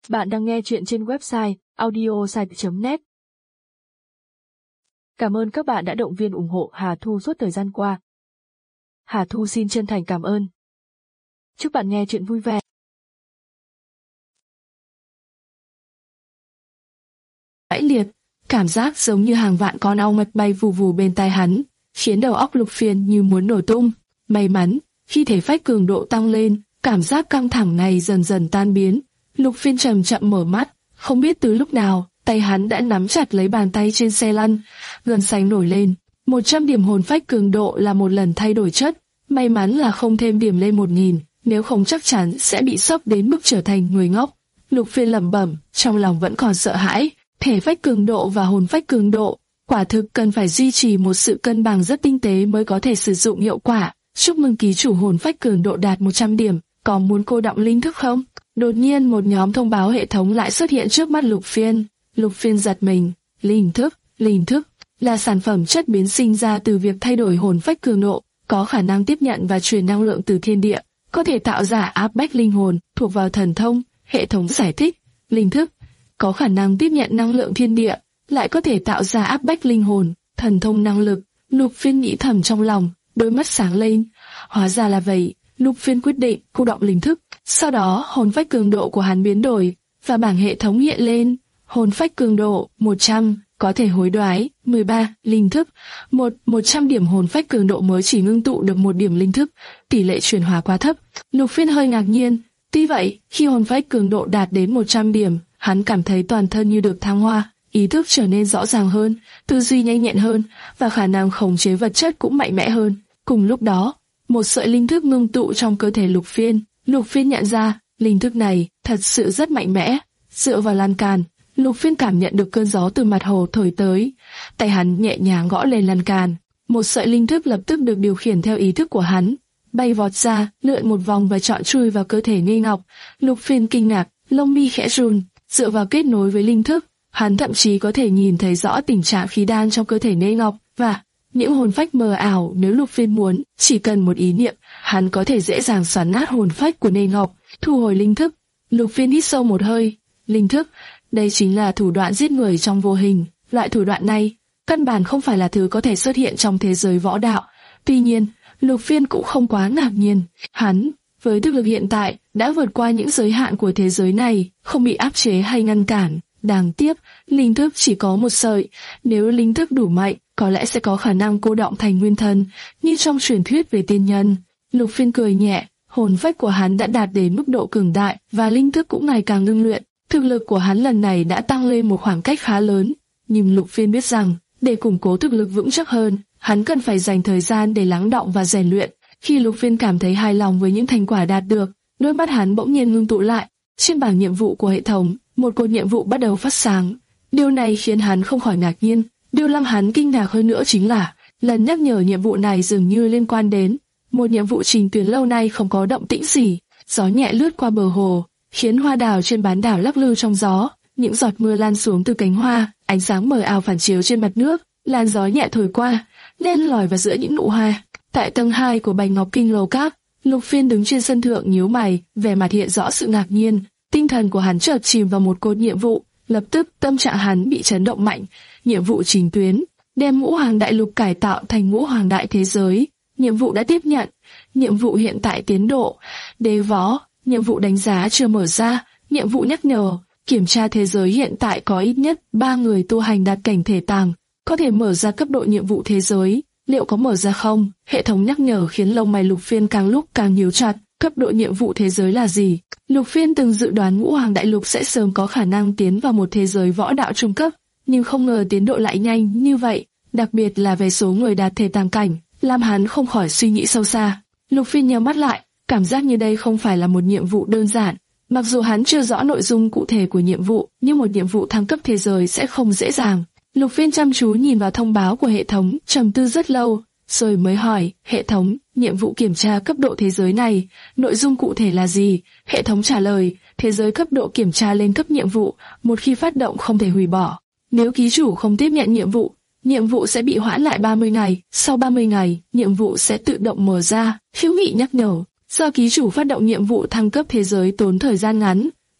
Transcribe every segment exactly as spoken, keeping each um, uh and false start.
Bạn đang nghe chuyện trên website audiosite chấm net. Cảm ơn các bạn đã động viên ủng hộ Hà Thu suốt thời gian qua. Hà Thu xin chân thành cảm ơn. Chúc bạn nghe chuyện vui vẻ. Mãnh liệt, cảm giác giống như hàng vạn con ong mật bay vù vù bên tai hắn, khiến đầu óc Lục Phiên như muốn nổ tung. May mắn, khi thể phách cường độ tăng lên, cảm giác căng thẳng này dần dần tan biến. Lục Phiên chậm chậm mở mắt, không biết từ lúc nào, tay hắn đã nắm chặt lấy bàn tay trên xe lăn, gân xanh nổi lên. Một trăm điểm hồn phách cường độ là một lần thay đổi chất, may mắn là không thêm điểm lên một nghìn, nếu không chắc chắn sẽ bị sốc đến mức trở thành người ngốc. Lục Phiên lẩm bẩm, trong lòng vẫn còn sợ hãi. Thể phách cường độ và hồn phách cường độ, quả thực cần phải duy trì một sự cân bằng rất tinh tế mới có thể sử dụng hiệu quả. Chúc mừng ký chủ hồn phách cường độ đạt một trăm điểm, có muốn cô đọng linh thức không? Đột nhiên một nhóm thông báo hệ thống lại xuất hiện trước mắt Lục Phiên. Lục Phiên giật mình. Linh thức, linh thức là sản phẩm chất biến sinh ra từ việc thay đổi hồn phách cường độ, có khả năng tiếp nhận và truyền năng lượng từ thiên địa, có thể tạo ra áp bách linh hồn, thuộc vào thần thông. Hệ thống giải thích, linh thức có khả năng tiếp nhận năng lượng thiên địa, lại có thể tạo ra áp bách linh hồn, thần thông năng lực. Lục Phiên nghĩ thầm trong lòng, đôi mắt sáng lên. Hóa ra là vậy. Lục Phiên quyết định cô động linh thức. Sau đó hồn phách cường độ của hắn biến đổi, và bảng hệ thống hiện lên. Hồn phách cường độ một trăm, có thể hối đoái. Mười ba, linh thức một, một trăm điểm hồn phách cường độ mới chỉ ngưng tụ được một điểm linh thức, tỷ lệ chuyển hóa quá thấp. Lục Phiên hơi ngạc nhiên. Tuy vậy, khi hồn phách cường độ đạt đến một trăm điểm, hắn cảm thấy toàn thân như được thăng hoa, ý thức trở nên rõ ràng hơn, tư duy nhanh nhẹn hơn, và khả năng khống chế vật chất cũng mạnh mẽ hơn. Cùng lúc đó, một sợi linh thức ngưng tụ trong cơ thể Lục Phiên. Lục Phiên nhận ra, linh thức này thật sự rất mạnh mẽ. Dựa vào lan can, Lục Phiên cảm nhận được cơn gió từ mặt hồ thổi tới. Tay hắn nhẹ nhàng gõ lên lan can. Một sợi linh thức lập tức được điều khiển theo ý thức của hắn, bay vọt ra, lượn một vòng và chọn chui vào cơ thể Ngây Ngọc. Lục Phiên kinh ngạc, lông mi khẽ run. Dựa vào kết nối với linh thức, hắn thậm chí có thể nhìn thấy rõ tình trạng khí đan trong cơ thể Ngây Ngọc và những hồn phách mờ ảo. Nếu Lục Phiên muốn, chỉ cần một ý niệm, hắn có thể dễ dàng xoắn nát hồn phách của Ngây Ngọc. Thu hồi linh thức, Lục Phiên hít sâu một hơi. Linh thức, đây chính là thủ đoạn giết người trong vô hình. Loại thủ đoạn này, căn bản không phải là thứ có thể xuất hiện trong thế giới võ đạo. Tuy nhiên, Lục Phiên cũng không quá ngạc nhiên. Hắn, với thực lực hiện tại, đã vượt qua những giới hạn của thế giới này, không bị áp chế hay ngăn cản. Đáng tiếc, linh thức chỉ có một sợi. Nếu linh thức đủ mạnh, có lẽ sẽ có khả năng cô đọng thành nguyên thần, như trong truyền thuyết về tiên nhân. Lục Phiên cười nhẹ, hồn phách của hắn đã đạt đến mức độ cường đại, và linh thức cũng ngày càng ngưng luyện. Thực lực của hắn lần này đã tăng lên một khoảng cách khá lớn. Nhưng Lục Phiên biết rằng, để củng cố thực lực vững chắc hơn, hắn cần phải dành thời gian để lắng đọng và rèn luyện. Khi Lục Phiên cảm thấy hài lòng với những thành quả đạt được, đôi mắt hắn bỗng nhiên ngưng tụ lại. Trên bảng nhiệm vụ của hệ thống, một cột nhiệm vụ bắt đầu phát sáng. Điều này khiến hắn không khỏi ngạc nhiên. Điều làm hắn kinh ngạc hơn nữa chính là, lần nhắc nhở nhiệm vụ này dường như liên quan đến một nhiệm vụ trình tuyến lâu nay không có động tĩnh gì. Gió nhẹ lướt qua bờ hồ, khiến hoa đào trên bán đảo lắc lư trong gió. Những giọt mưa lan xuống từ cánh hoa, ánh sáng mờ ảo phản chiếu trên mặt nước. Làn gió nhẹ thổi qua, len lỏi vào giữa những nụ hoa. Tại tầng hai của Bạch Ngọc Kinh lầu các, Lục Phiên đứng trên sân thượng nhíu mày, vẻ mặt hiện rõ sự ngạc nhiên. Tinh thần của hắn chợt chìm vào một cột nhiệm vụ, lập tức tâm trạng hắn bị chấn động mạnh. Nhiệm vụ chính tuyến, đem ngũ hoàng đại lục cải tạo thành ngũ hoàng đại thế giới. Nhiệm vụ đã tiếp nhận. Nhiệm vụ hiện tại tiến độ đế võ. Nhiệm vụ đánh giá chưa mở ra. Nhiệm vụ nhắc nhở, kiểm tra thế giới hiện tại có ít nhất ba người tu hành đạt cảnh thể tàng, có thể mở ra cấp độ nhiệm vụ thế giới. Liệu có mở ra không? Hệ thống nhắc nhở khiến lông mày Lục Phiên càng lúc càng nhíu chặt. Cấp độ nhiệm vụ thế giới là gì? Lục Phiên từng dự đoán ngũ hoàng đại lục sẽ sớm có khả năng tiến vào một thế giới võ đạo trung cấp, nhưng không ngờ tiến độ lại nhanh như vậy, đặc biệt là về số người đạt thể tàng cảnh, làm hắn không khỏi suy nghĩ sâu xa. Lục Phiên nhắm mắt lại, cảm giác như đây không phải là một nhiệm vụ đơn giản. Mặc dù hắn chưa rõ nội dung cụ thể của nhiệm vụ, nhưng một nhiệm vụ thăng cấp thế giới sẽ không dễ dàng. Lục Phiên chăm chú nhìn vào thông báo của hệ thống, trầm tư rất lâu, rồi mới hỏi, hệ thống, nhiệm vụ kiểm tra cấp độ thế giới này, nội dung cụ thể là gì? Hệ thống trả lời, thế giới cấp độ kiểm tra lên cấp nhiệm vụ, một khi phát động không thể hủy bỏ. Nếu ký chủ không tiếp nhận nhiệm vụ, nhiệm vụ sẽ bị hoãn lại ba mươi ngày, sau ba mươi ngày, nhiệm vụ sẽ tự động mở ra. Hữu nghị nhắc nhở, do ký chủ phát động nhiệm vụ thăng cấp thế giới tốn thời gian ngắn,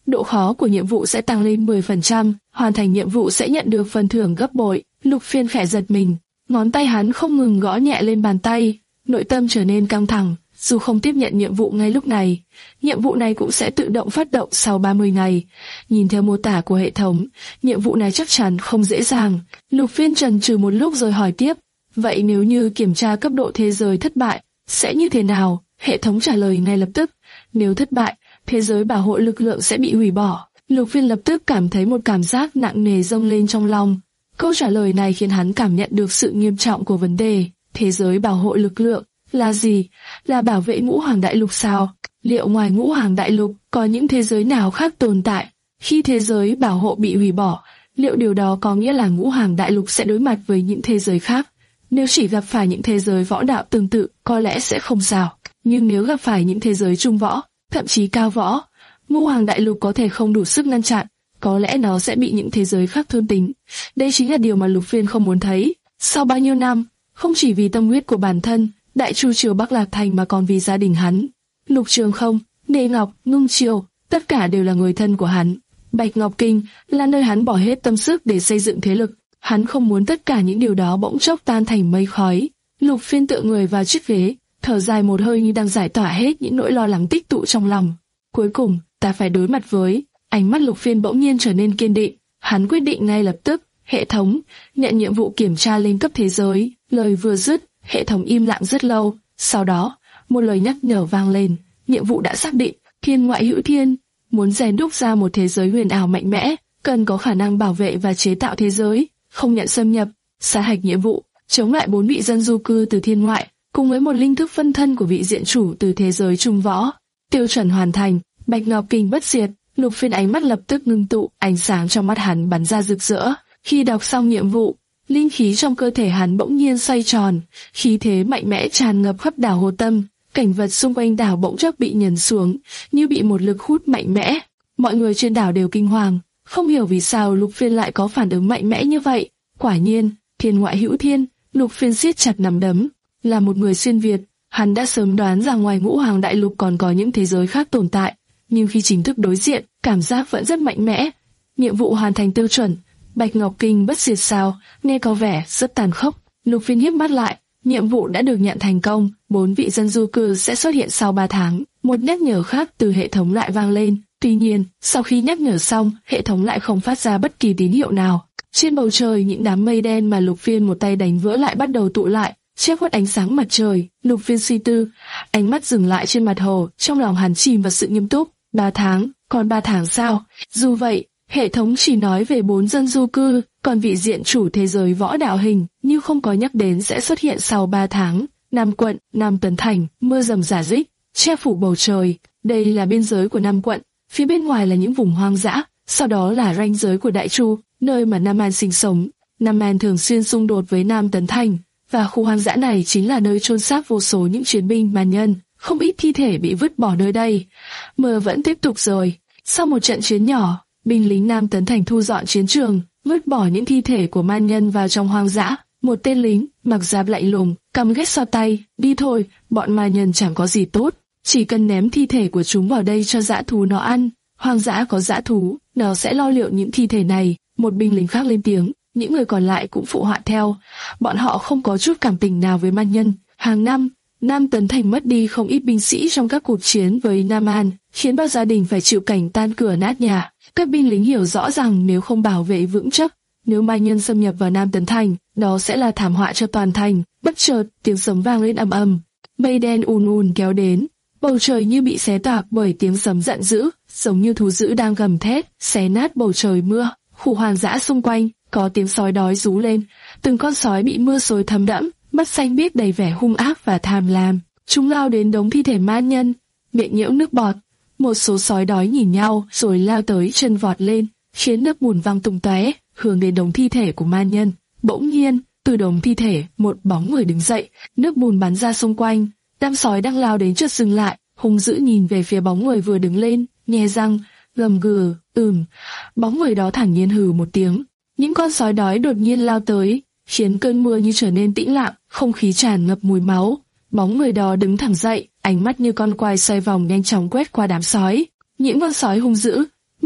độ khó của nhiệm vụ sẽ tăng lên mười phần trăm, hoàn thành nhiệm vụ sẽ nhận được phần thưởng gấp bội. Lục Phiên khẽ giật mình, ngón tay hắn không ngừng gõ nhẹ lên bàn tay, nội tâm trở nên căng thẳng. Dù không tiếp nhận nhiệm vụ ngay lúc này, nhiệm vụ này cũng sẽ tự động phát động sau ba mươi ngày. Nhìn theo mô tả của hệ thống, nhiệm vụ này chắc chắn không dễ dàng. Lục Phiên chần chừ một lúc rồi hỏi tiếp, vậy nếu như kiểm tra cấp độ thế giới thất bại, sẽ như thế nào? Hệ thống trả lời ngay lập tức, nếu thất bại, thế giới bảo hộ lực lượng sẽ bị hủy bỏ. Lục Phiên lập tức cảm thấy một cảm giác nặng nề dâng lên trong lòng. Câu trả lời này khiến hắn cảm nhận được sự nghiêm trọng của vấn đề. Thế giới bảo hộ lực lượng là gì? Là bảo vệ ngũ hoàng đại lục sao? Liệu ngoài ngũ hoàng đại lục có những thế giới nào khác tồn tại? Khi thế giới bảo hộ bị hủy bỏ, liệu điều đó có nghĩa là ngũ hoàng đại lục sẽ đối mặt với những thế giới khác? Nếu chỉ gặp phải những thế giới võ đạo tương tự, có lẽ sẽ không sao. Nhưng nếu gặp phải những thế giới trung võ, thậm chí cao võ, ngũ hoàng đại lục có thể không đủ sức ngăn chặn, có lẽ nó sẽ bị những thế giới khác thôn tính. Đây chính là điều mà Lục Phiên không muốn thấy. Sau bao nhiêu năm, không chỉ vì tâm huyết của bản thân, Đại Chu Triều Bắc Lạc Thành mà còn vì gia đình hắn. Lục Trường Không, Đề Ngọc, Ngưng Triều, tất cả đều là người thân của hắn. Bạch Ngọc Kinh là nơi hắn bỏ hết tâm sức để xây dựng thế lực. Hắn không muốn tất cả những điều đó bỗng chốc tan thành mây khói. Lục Phiên tựa người vào chiếc ghế, thở dài một hơi như đang giải tỏa hết những nỗi lo lắng tích tụ trong lòng. Cuối cùng, ta phải đối mặt với... Ánh mắt Lục Phiên bỗng nhiên trở nên kiên định. Hắn quyết định ngay lập tức, hệ thống, nhận nhiệm vụ kiểm tra lên cấp thế giới. Lời vừa dứt, hệ thống im lặng rất lâu. Sau đó, một lời nhắc nhở vang lên. Nhiệm vụ đã xác định, thiên ngoại hữu thiên. Muốn rèn đúc ra một thế giới huyền ảo mạnh mẽ, cần có khả năng bảo vệ và chế tạo thế giới, không nhận xâm nhập. Sát hạch nhiệm vụ, chống lại bốn vị dân du cư từ thiên ngoại, cùng với một linh thức phân thân của vị diện chủ từ thế giới trung võ. Tiêu chuẩn hoàn thành, Bạch Ngọc Kinh bất diệt. Lục Phiên ánh mắt lập tức ngưng tụ, ánh sáng trong mắt hắn bắn ra rực rỡ. Khi đọc xong nhiệm vụ, linh khí trong cơ thể hắn bỗng nhiên xoay tròn, khí thế mạnh mẽ tràn ngập khắp đảo Hồ Tâm. Cảnh vật xung quanh đảo bỗng chốc bị nhấn xuống, như bị một lực hút mạnh mẽ. Mọi người trên đảo đều kinh hoàng, không hiểu vì sao Lục Phiên lại có phản ứng mạnh mẽ như vậy. Quả nhiên, thiên ngoại hữu thiên. Lục Phiên siết chặt nắm đấm. Là một người xuyên Việt, hắn đã sớm đoán rằng ngoài ngũ hoàng đại lục còn có những thế giới khác tồn tại. Nhưng khi chính thức đối diện, cảm giác vẫn rất mạnh mẽ. Nhiệm vụ hoàn thành tiêu chuẩn, Bạch Ngọc Kinh bất diệt sao, nghe có vẻ rất tàn khốc. Lục Phiên híp mắt lại, nhiệm vụ đã được nhận thành công, bốn vị dân du cư sẽ xuất hiện sau ba tháng. Một nhắc nhở khác từ hệ thống lại vang lên. Tuy nhiên, sau khi nhắc nhở xong, hệ thống lại không phát ra bất kỳ tín hiệu nào. Trên bầu trời, những đám mây đen mà Lục Phiên một tay đánh vỡ lại bắt đầu tụ lại, che khuất ánh sáng mặt trời. Lục Phiên suy tư, ánh mắt dừng lại trên mặt hồ, trong lòng hắn chìm vào sự nghiêm túc. Ba tháng, còn ba tháng sao? Dù vậy, hệ thống chỉ nói về bốn dân du cư, còn vị diện chủ thế giới võ đạo hình như không có nhắc đến sẽ xuất hiện sau ba tháng. Nam quận, Nam Tấn Thành, mưa rầm rả rích, che phủ bầu trời. Đây là biên giới của Nam quận, phía bên ngoài là những vùng hoang dã, sau đó là ranh giới của Đại Chu, nơi mà Nam An sinh sống. Nam An thường xuyên xung đột với Nam Tấn Thành, và khu hoang dã này chính là nơi chôn xác vô số những chiến binh man nhân. Không ít thi thể bị vứt bỏ nơi đây. Mưa vẫn tiếp tục rồi. Sau một trận chiến nhỏ, binh lính Nam Tấn Thành thu dọn chiến trường, vứt bỏ những thi thể của man nhân vào trong hoang dã. Một tên lính mặc giáp lạnh lùng, cầm ghét so tay, đi thôi, bọn man nhân chẳng có gì tốt, chỉ cần ném thi thể của chúng vào đây cho dã thú nó ăn. Hoang dã có dã thú, nó sẽ lo liệu những thi thể này. Một binh lính khác lên tiếng, những người còn lại cũng phụ họa theo. Bọn họ không có chút cảm tình nào với man nhân. Hàng năm, Nam Tấn Thành mất đi không ít binh sĩ trong các cuộc chiến với Nam An, khiến bao gia đình phải chịu cảnh tan cửa nát nhà. Các binh lính hiểu rõ rằng nếu không bảo vệ vững chắc, nếu man nhân xâm nhập vào Nam Tấn Thành, đó sẽ là thảm họa cho toàn thành. Bất chợt, tiếng sấm vang lên ầm ầm, mây đen ùn ùn kéo đến, bầu trời như bị xé toạc bởi tiếng sấm giận dữ, giống như thú dữ đang gầm thét, xé nát bầu trời mưa. Khu hoang dã xung quanh có tiếng sói đói rú lên, từng con sói bị mưa xối thấm đẫm, mắt xanh biếc đầy vẻ hung ác và tham lam. Chúng lao đến đống thi thể man nhân, miệng nhiễu nước bọt. Một số sói đói nhìn nhau rồi lao tới chân vọt lên, khiến nước bùn văng tung tóe, hướng đến đống thi thể của man nhân. Bỗng nhiên, từ đống thi thể, một bóng người đứng dậy, nước bùn bắn ra xung quanh. Đám sói đang lao đến chợt dừng lại, hung dữ nhìn về phía bóng người vừa đứng lên, nhe răng, gầm gừ, ừm. Bóng người đó thản nhiên hừ một tiếng. Những con sói đói đột nhiên lao tới, khiến cơn mưa như trở nên tĩnh lặng, không khí tràn ngập mùi máu. Bóng người đó đứng thẳng dậy, ánh mắt như con quay xoay vòng nhanh chóng quét qua đám sói. Những con sói hung dữ,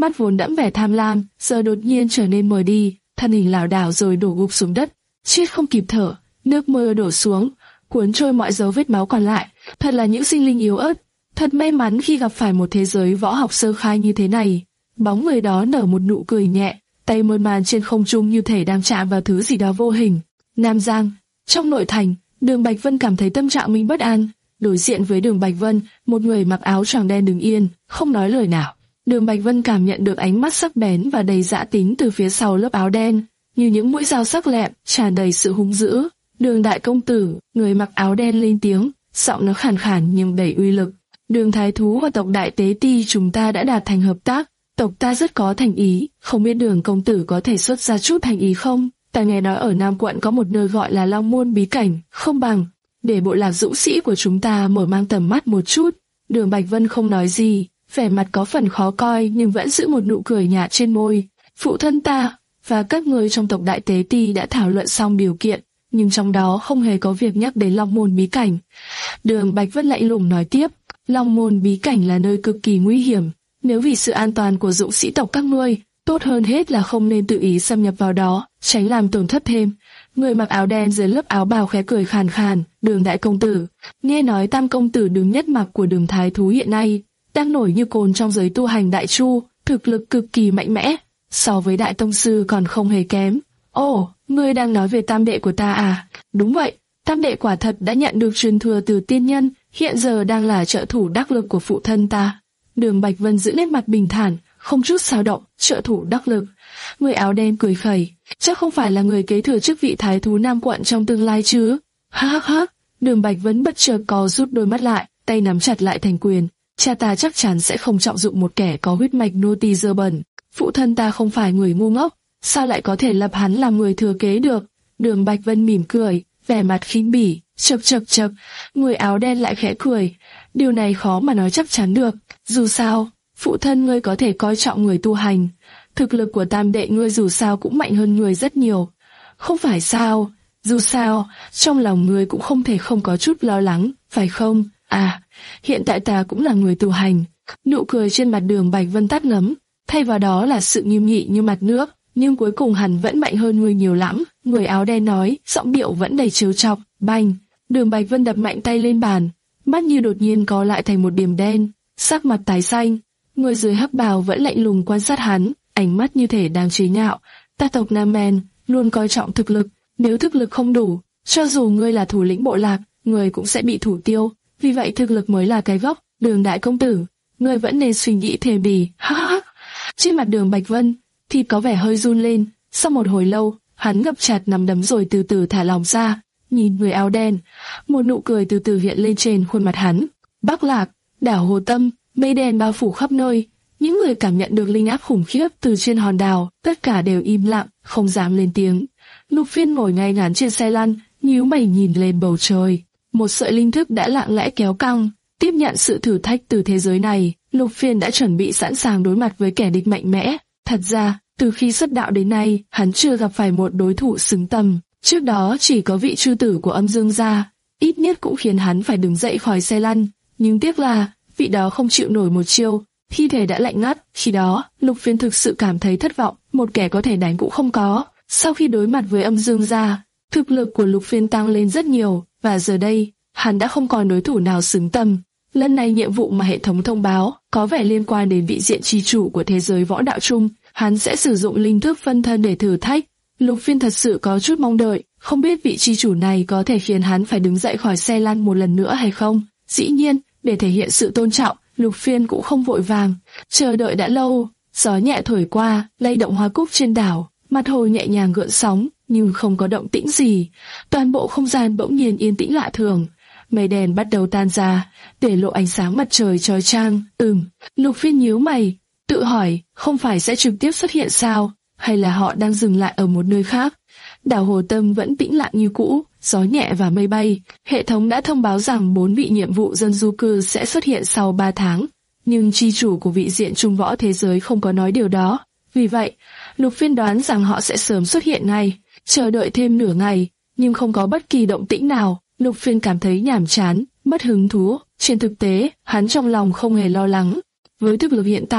mắt vốn đẫm vẻ tham lam, giờ đột nhiên trở nên mờ đi, thân hình lảo đảo rồi đổ gục xuống đất, chết không kịp thở, nước mưa đổ xuống, cuốn trôi mọi dấu vết máu còn lại. Thật là những sinh linh yếu ớt, thật may mắn khi gặp phải một thế giới võ học sơ khai như thế này. Bóng người đó nở một nụ cười nhẹ, tay mơn man trên không trung như thể đang chạm vào thứ gì đó vô hình. Nam Giang, trong nội thành, Đường Bạch Vân cảm thấy tâm trạng mình bất an. Đối diện với Đường Bạch Vân, một người mặc áo choàng đen đứng yên, không nói lời nào. Đường Bạch Vân cảm nhận được ánh mắt sắc bén và đầy dã tính từ phía sau lớp áo đen, như những mũi dao sắc lẹm, tràn đầy sự hung dữ. Đường đại công tử, người mặc áo đen lên tiếng, giọng nó khàn khàn nhưng đầy uy lực. Đường thái thú và tộc đại tế ti chúng ta đã đạt thành hợp tác, tộc ta rất có thành ý, không biết Đường công tử có thể xuất ra chút thành ý không? Ta nghe nói ở Nam quận có một nơi gọi là Long Môn bí cảnh, không bằng để bộ lạc dũng sĩ của chúng ta mở mang tầm mắt một chút. Đường Bạch Vân không nói gì, vẻ mặt có phần khó coi nhưng vẫn giữ một nụ cười nhạt trên môi. Phụ thân ta và các người trong tộc đại tế ti đã thảo luận xong điều kiện, nhưng trong đó không hề có việc nhắc đến Long Môn bí cảnh. Đường Bạch Vân lạnh lùng nói tiếp, Long Môn bí cảnh là nơi cực kỳ nguy hiểm, nếu vì sự an toàn của dũng sĩ tộc các ngươi, tốt hơn hết là không nên tự ý xâm nhập vào đó, tránh làm tổn thất thêm. Người mặc áo đen dưới lớp áo bào khẽ cười khàn khàn, Đường đại công tử, nghe nói Tam công tử Đường Nhất Mặc của Đường thái thú hiện nay đang nổi như cồn trong giới tu hành đại chu, thực lực cực kỳ mạnh mẽ, so với đại tông sư còn không hề kém. Ồ, ngươi đang nói về tam đệ của ta à? Đúng vậy, tam đệ quả thật đã nhận được truyền thừa từ tiên nhân, hiện giờ đang là trợ thủ đắc lực của phụ thân ta. Đường Bạch Vân giữ nét mặt bình thản, không chút xáo động. Trợ thủ đắc lực? Người áo đen cười khẩy, chắc không phải là người kế thừa chức vị thái thú Nam quận trong tương lai chứ? Ha ha ha. Đường Bạch Vân bất chợt co rút đôi mắt lại, tay nắm chặt lại thành quyền. Cha ta chắc chắn sẽ không trọng dụng một kẻ có huyết mạch nô tỳ dơ bẩn. Phụ thân ta không phải người ngu ngốc, sao lại có thể lập hắn làm người thừa kế được? Đường Bạch Vân mỉm cười, vẻ mặt khinh bỉ. Chậc chậc chậc, người áo đen lại khẽ cười. Điều này khó mà nói chắc chắn được. Dù sao, phụ thân ngươi có thể coi trọng người tu hành, thực lực của tam đệ ngươi dù sao cũng mạnh hơn người rất nhiều. Không phải sao? Dù sao, trong lòng ngươi cũng không thể không có chút lo lắng, phải không? À, hiện tại ta cũng là người tu hành. Nụ cười trên mặt Đường Bạch Vân tắt ngấm, thay vào đó là sự nghiêm nghị như mặt nước. Nhưng cuối cùng hắn vẫn mạnh hơn ngươi nhiều lắm. Người áo đen nói, giọng điệu vẫn đầy trêu chọc. Bành! Đường Bạch Vân đập mạnh tay lên bàn, mắt như đột nhiên co lại thành một điểm đen, sắc mặt tái xanh. Người dưới hắc bào vẫn lạnh lùng quan sát hắn, ánh mắt như thể đang chế nhạo. Ta tộc Nam Men luôn coi trọng thực lực, nếu thực lực không đủ, cho dù ngươi là thủ lĩnh bộ lạc, ngươi cũng sẽ bị thủ tiêu. Vì vậy thực lực mới là cái gốc. Đường đại công tử, ngươi vẫn nên suy nghĩ thề bì. Ha ha. Trên mặt Đường Bạch Vân, thịt có vẻ hơi run lên. Sau một hồi lâu, hắn gập chặt nắm đấm rồi từ từ thả lỏng ra. Nhìn người áo đen, một nụ cười từ từ hiện lên trên khuôn mặt hắn. Bắc Lạc, đảo Hồ Tâm, mây đen bao phủ khắp nơi. Những người cảm nhận được linh áp khủng khiếp từ trên hòn đảo, tất cả đều im lặng, không dám lên tiếng. Lục Phiên ngồi ngay ngắn trên xe lăn, nhíu mày nhìn lên bầu trời. Một sợi linh thức đã lặng lẽ kéo căng, tiếp nhận sự thử thách từ thế giới này. Lục Phiên đã chuẩn bị sẵn sàng đối mặt với kẻ địch mạnh mẽ. Thật ra, từ khi xuất đạo đến nay, hắn chưa gặp phải một đối thủ xứng tầm. Trước đó chỉ có vị chư tử của Âm Dương gia, ít nhất cũng khiến hắn phải đứng dậy khỏi xe lăn. Nhưng tiếc là, vị đó không chịu nổi một chiêu, thi thể đã lạnh ngắt. Khi đó, Lục Phiên thực sự cảm thấy thất vọng, một kẻ có thể đánh cũng không có. Sau khi đối mặt với Âm Dương gia, thực lực của Lục Phiên tăng lên rất nhiều, và giờ đây, hắn đã không còn đối thủ nào xứng tầm. Lần này nhiệm vụ mà hệ thống thông báo có vẻ liên quan đến vị diện chi chủ của thế giới võ đạo chung, hắn sẽ sử dụng linh thức phân thân để thử thách. Lục Phiên thật sự có chút mong đợi, không biết vị chi chủ này có thể khiến hắn phải đứng dậy khỏi xe lăn một lần nữa hay không. Dĩ nhiên, để thể hiện sự tôn trọng, Lục Phiên cũng không vội vàng, chờ đợi đã lâu. Gió nhẹ thổi qua, lay động hoa cúc trên đảo, mặt hồ nhẹ nhàng gợn sóng, nhưng không có động tĩnh gì. Toàn bộ không gian bỗng nhiên yên tĩnh lạ thường. Mây đen bắt đầu tan ra, để lộ ánh sáng mặt trời chói chang. Ừm, Lục Phiên nhíu mày, tự hỏi, không phải sẽ trực tiếp xuất hiện sao, hay là họ đang dừng lại ở một nơi khác? Đảo Hồ Tâm vẫn tĩnh lặng như cũ, gió nhẹ và mây bay. Hệ thống đã thông báo rằng bốn vị nhiệm vụ dân du cư sẽ xuất hiện sau ba tháng, nhưng chi chủ của vị diện trung võ thế giới không có nói điều đó. Vì vậy, Lục Phiên đoán rằng họ sẽ sớm xuất hiện ngay. Chờ đợi thêm nửa ngày, nhưng không có bất kỳ động tĩnh nào. Lục Phiên cảm thấy nhàm chán, mất hứng thú. Trên thực tế, hắn trong lòng không hề lo lắng. Với thực lực hiện tại,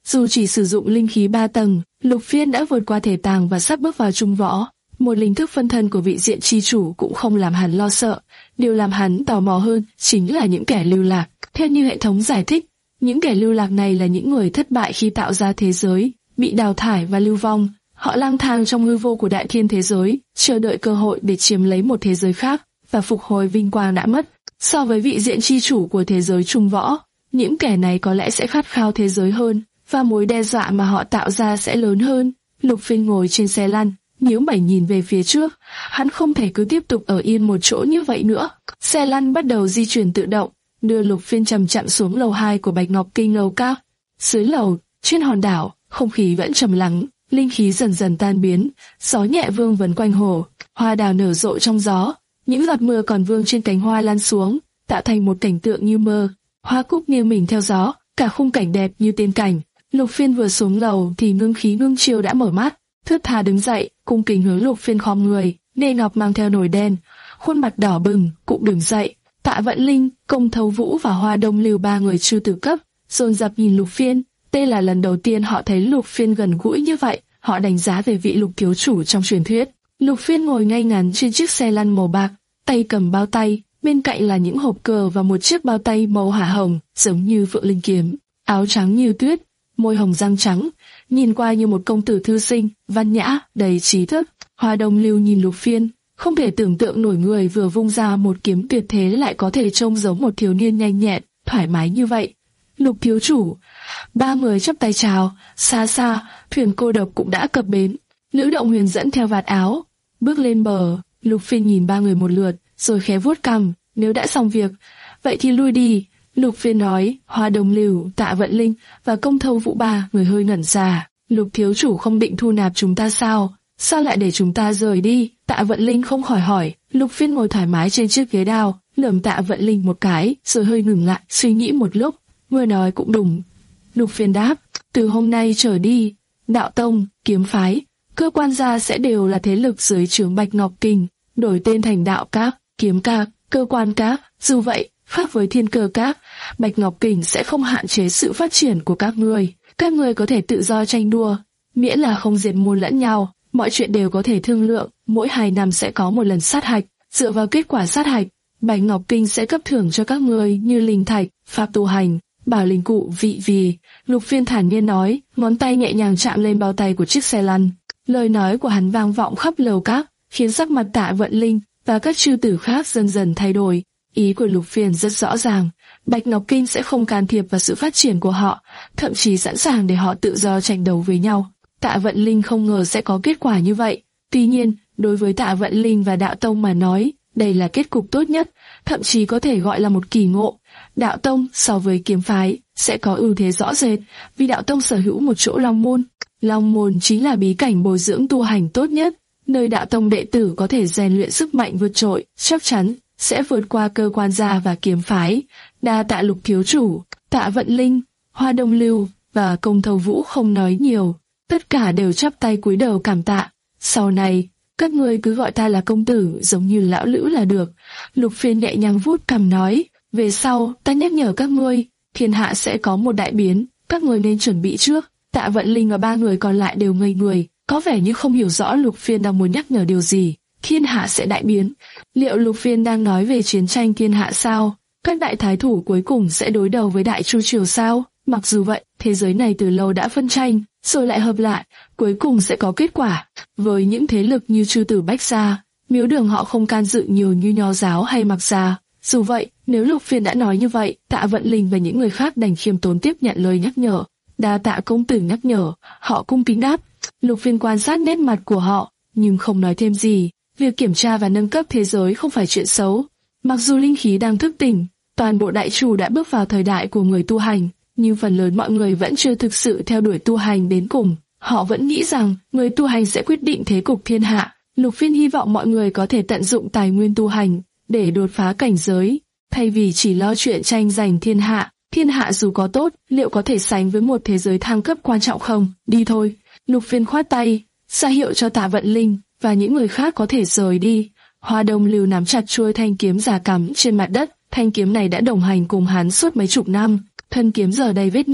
Dù chỉ sử dụng linh khí ba tầng, Lục Phiên đã vượt qua thể tàng và sắp bước vào trung võ. Một linh thức phân thân của vị diện chi chủ cũng không làm hắn lo sợ. Điều làm hắn tò mò hơn chính là những kẻ lưu lạc. Theo như hệ thống giải thích, những kẻ lưu lạc này là những người thất bại khi tạo ra thế giới, bị đào thải và lưu vong. Họ lang thang trong hư vô của đại thiên thế giới, chờ đợi cơ hội để chiếm lấy một thế giới khác và phục hồi vinh quang đã mất. So với vị diện chi chủ của thế giới trung võ, những kẻ này có lẽ sẽ khát khao thế giới hơn, và mối đe dọa mà họ tạo ra sẽ lớn hơn. Lục Phiên ngồi trên xe lăn, nhíu mày nhìn về phía trước. Hắn không thể cứ tiếp tục ở yên một chỗ như vậy nữa. Xe lăn bắt đầu di chuyển tự động, đưa Lục Phiên chậm chậm xuống lầu hai của Bạch Ngọc Kinh lầu cao. Dưới lầu, trên hòn đảo, không khí vẫn trầm lắng, linh khí dần dần tan biến, gió nhẹ vương vấn quanh hồ, hoa đào nở rộ trong gió, những giọt mưa còn vương trên cánh hoa lan xuống, tạo thành một cảnh tượng như mơ. Hoa cúc nghiêng mình theo gió, cả khung cảnh đẹp như tiên cảnh. Lục Phiên vừa xuống lầu thì ngưng khí ngưng chiêu đã mở mắt, thướt tha đứng dậy, cung kính hướng Lục Phiên khom người. Nê Ngọc mang theo nồi đen, khuôn mặt đỏ bừng, cũng đứng dậy. Tạ Vận Linh, Công Thâu Vũ và Hoa Đông Lưu ba người chư tử cấp dồn dập nhìn Lục Phiên. Đây là lần đầu tiên họ thấy Lục Phiên gần gũi như vậy. Họ đánh giá về vị Lục thiếu chủ trong truyền thuyết. Lục Phiên ngồi ngay ngắn trên chiếc xe lăn màu bạc, tay cầm bao tay, bên cạnh là những hộp cờ và một chiếc bao tay màu hỏa hồng, giống như Phượng Linh kiếm. Áo trắng như tuyết, môi hồng răng trắng, nhìn qua như một công tử thư sinh, văn nhã, đầy trí thức. Hoa Đông Lưu nhìn Lục Phiên, không thể tưởng tượng nổi người vừa vung ra một kiếm tuyệt thế lại có thể trông giống một thiếu niên nhanh nhẹn, thoải mái như vậy. Lục thiếu chủ. Ba người chắp tay chào. Xa xa, thuyền cô độc cũng đã cập bến. Lữ Động Huyền dẫn theo vạt áo, bước lên bờ. Lục Phiên nhìn ba người một lượt, rồi khẽ vuốt cằm. Nếu đã xong việc, vậy thì lui đi. Lục Phiên nói. Hoa Đông Lưu, Tạ Vận Linh và Công Thâu Vũ ba người hơi ngẩn ra. Lục thiếu chủ không định thu nạp chúng ta sao? Sao lại để chúng ta rời đi? Tạ Vận Linh không khỏi hỏi. Lục Phiên ngồi thoải mái trên chiếc ghế đao, lườm Tạ Vận Linh một cái, rồi hơi ngừng lại, suy nghĩ một lúc. Vừa nói cũng đúng. Lục Phiên đáp. Từ hôm nay trở đi, đạo tông, kiếm phái, cơ quan gia sẽ đều là thế lực dưới trướng Bạch Ngọc Kinh, đổi tên thành đạo các, kiếm các, cơ quan các. Dù vậy, khác với thiên cơ các, Bạch Ngọc Kinh sẽ không hạn chế sự phát triển của các ngươi. Các ngươi có thể tự do tranh đua, miễn là không diệt môn lẫn nhau. Mọi chuyện đều có thể thương lượng. Mỗi hai năm sẽ có một lần sát hạch. Dựa vào kết quả sát hạch, Bạch Ngọc Kinh sẽ cấp thưởng cho các ngươi như linh thạch, pháp tu hành, bảo linh cụ vị vì. Lục Phiên thản nhiên nói, ngón tay nhẹ nhàng chạm lên bao tay của chiếc xe lăn. Lời nói của hắn vang vọng khắp lầu các, khiến sắc mặt Tạ Vận Linh và các chư tử khác dần dần thay đổi. Ý của Lục Phiên rất rõ ràng, Bạch Ngọc Kinh sẽ không can thiệp vào sự phát triển của họ, thậm chí sẵn sàng để họ tự do tranh đấu với nhau. Tạ Vận Linh không ngờ sẽ có kết quả như vậy. Tuy nhiên, đối với Tạ Vận Linh và Đạo Tông mà nói, đây là kết cục tốt nhất, thậm chí có thể gọi là một kỳ ngộ. Đạo Tông so với kiếm phái sẽ có ưu thế rõ rệt, vì Đạo Tông sở hữu một chỗ Long Môn. Long Môn chính là bí cảnh bồi dưỡng tu hành tốt nhất, nơi Đạo Tông đệ tử có thể rèn luyện sức mạnh vượt trội, chắc chắn sẽ vượt qua cơ quan gia và kiếm phái. Đa tạ Lục thiếu chủ. Tạ Vận Linh, Hoa Đông Lưu và Công Thâu Vũ không nói nhiều, tất cả đều chắp tay cúi đầu cảm tạ. Sau này, các ngươi cứ gọi ta là công tử, giống như lão Lữ là được. Lục Phiên nhẹ nhàng vuốt cằm nói, về sau ta nhắc nhở các ngươi, thiên hạ sẽ có một đại biến, các ngươi nên chuẩn bị trước. Tạ Vận Linh và ba người còn lại đều ngây người, có vẻ như không hiểu rõ Lục Phiên đang muốn nhắc nhở điều gì. Thiên hạ sẽ đại biến. Liệu Lục Phiên đang nói về chiến tranh thiên hạ sao? Các đại thái thủ cuối cùng sẽ đối đầu với đại chu triều sao? Mặc dù vậy, thế giới này từ lâu đã phân tranh, rồi lại hợp lại, cuối cùng sẽ có kết quả. Với những thế lực như Chư Tử Bách Gia, Miếu Đường họ không can dự nhiều như Nho giáo hay Mạc gia. Dù vậy, nếu Lục Phiên đã nói như vậy, Tạ Vận Linh và những người khác đành khiêm tốn tiếp nhận lời nhắc nhở. Đa tạ công tử nhắc nhở, họ cung kính đáp. Lục Phiên quan sát nét mặt của họ, nhưng không nói thêm gì. Việc kiểm tra và nâng cấp thế giới không phải chuyện xấu. Mặc dù linh khí đang thức tỉnh, toàn bộ đại chu đã bước vào thời đại của người tu hành, nhưng phần lớn mọi người vẫn chưa thực sự theo đuổi tu hành đến cùng. Họ vẫn nghĩ rằng người tu hành sẽ quyết định thế cục thiên hạ. Lục Phiên hy vọng mọi người có thể tận dụng tài nguyên tu hành để đột phá cảnh giới, thay vì chỉ lo chuyện tranh giành thiên hạ. Thiên hạ dù có tốt, liệu có thể sánh với một thế giới thăng cấp quan trọng không? Đi thôi. Lục Phiên khoát tay, ra hiệu cho Tạ Vận Linh và những người khác có thể rời đi. Hoa Đông Lưu nắm chặt chuôi thanh kiếm già cắm trên mặt đất. Thanh kiếm này đã đồng hành cùng hắn suốt mấy chục năm. Thân kiếm giờ đầy vết nứt,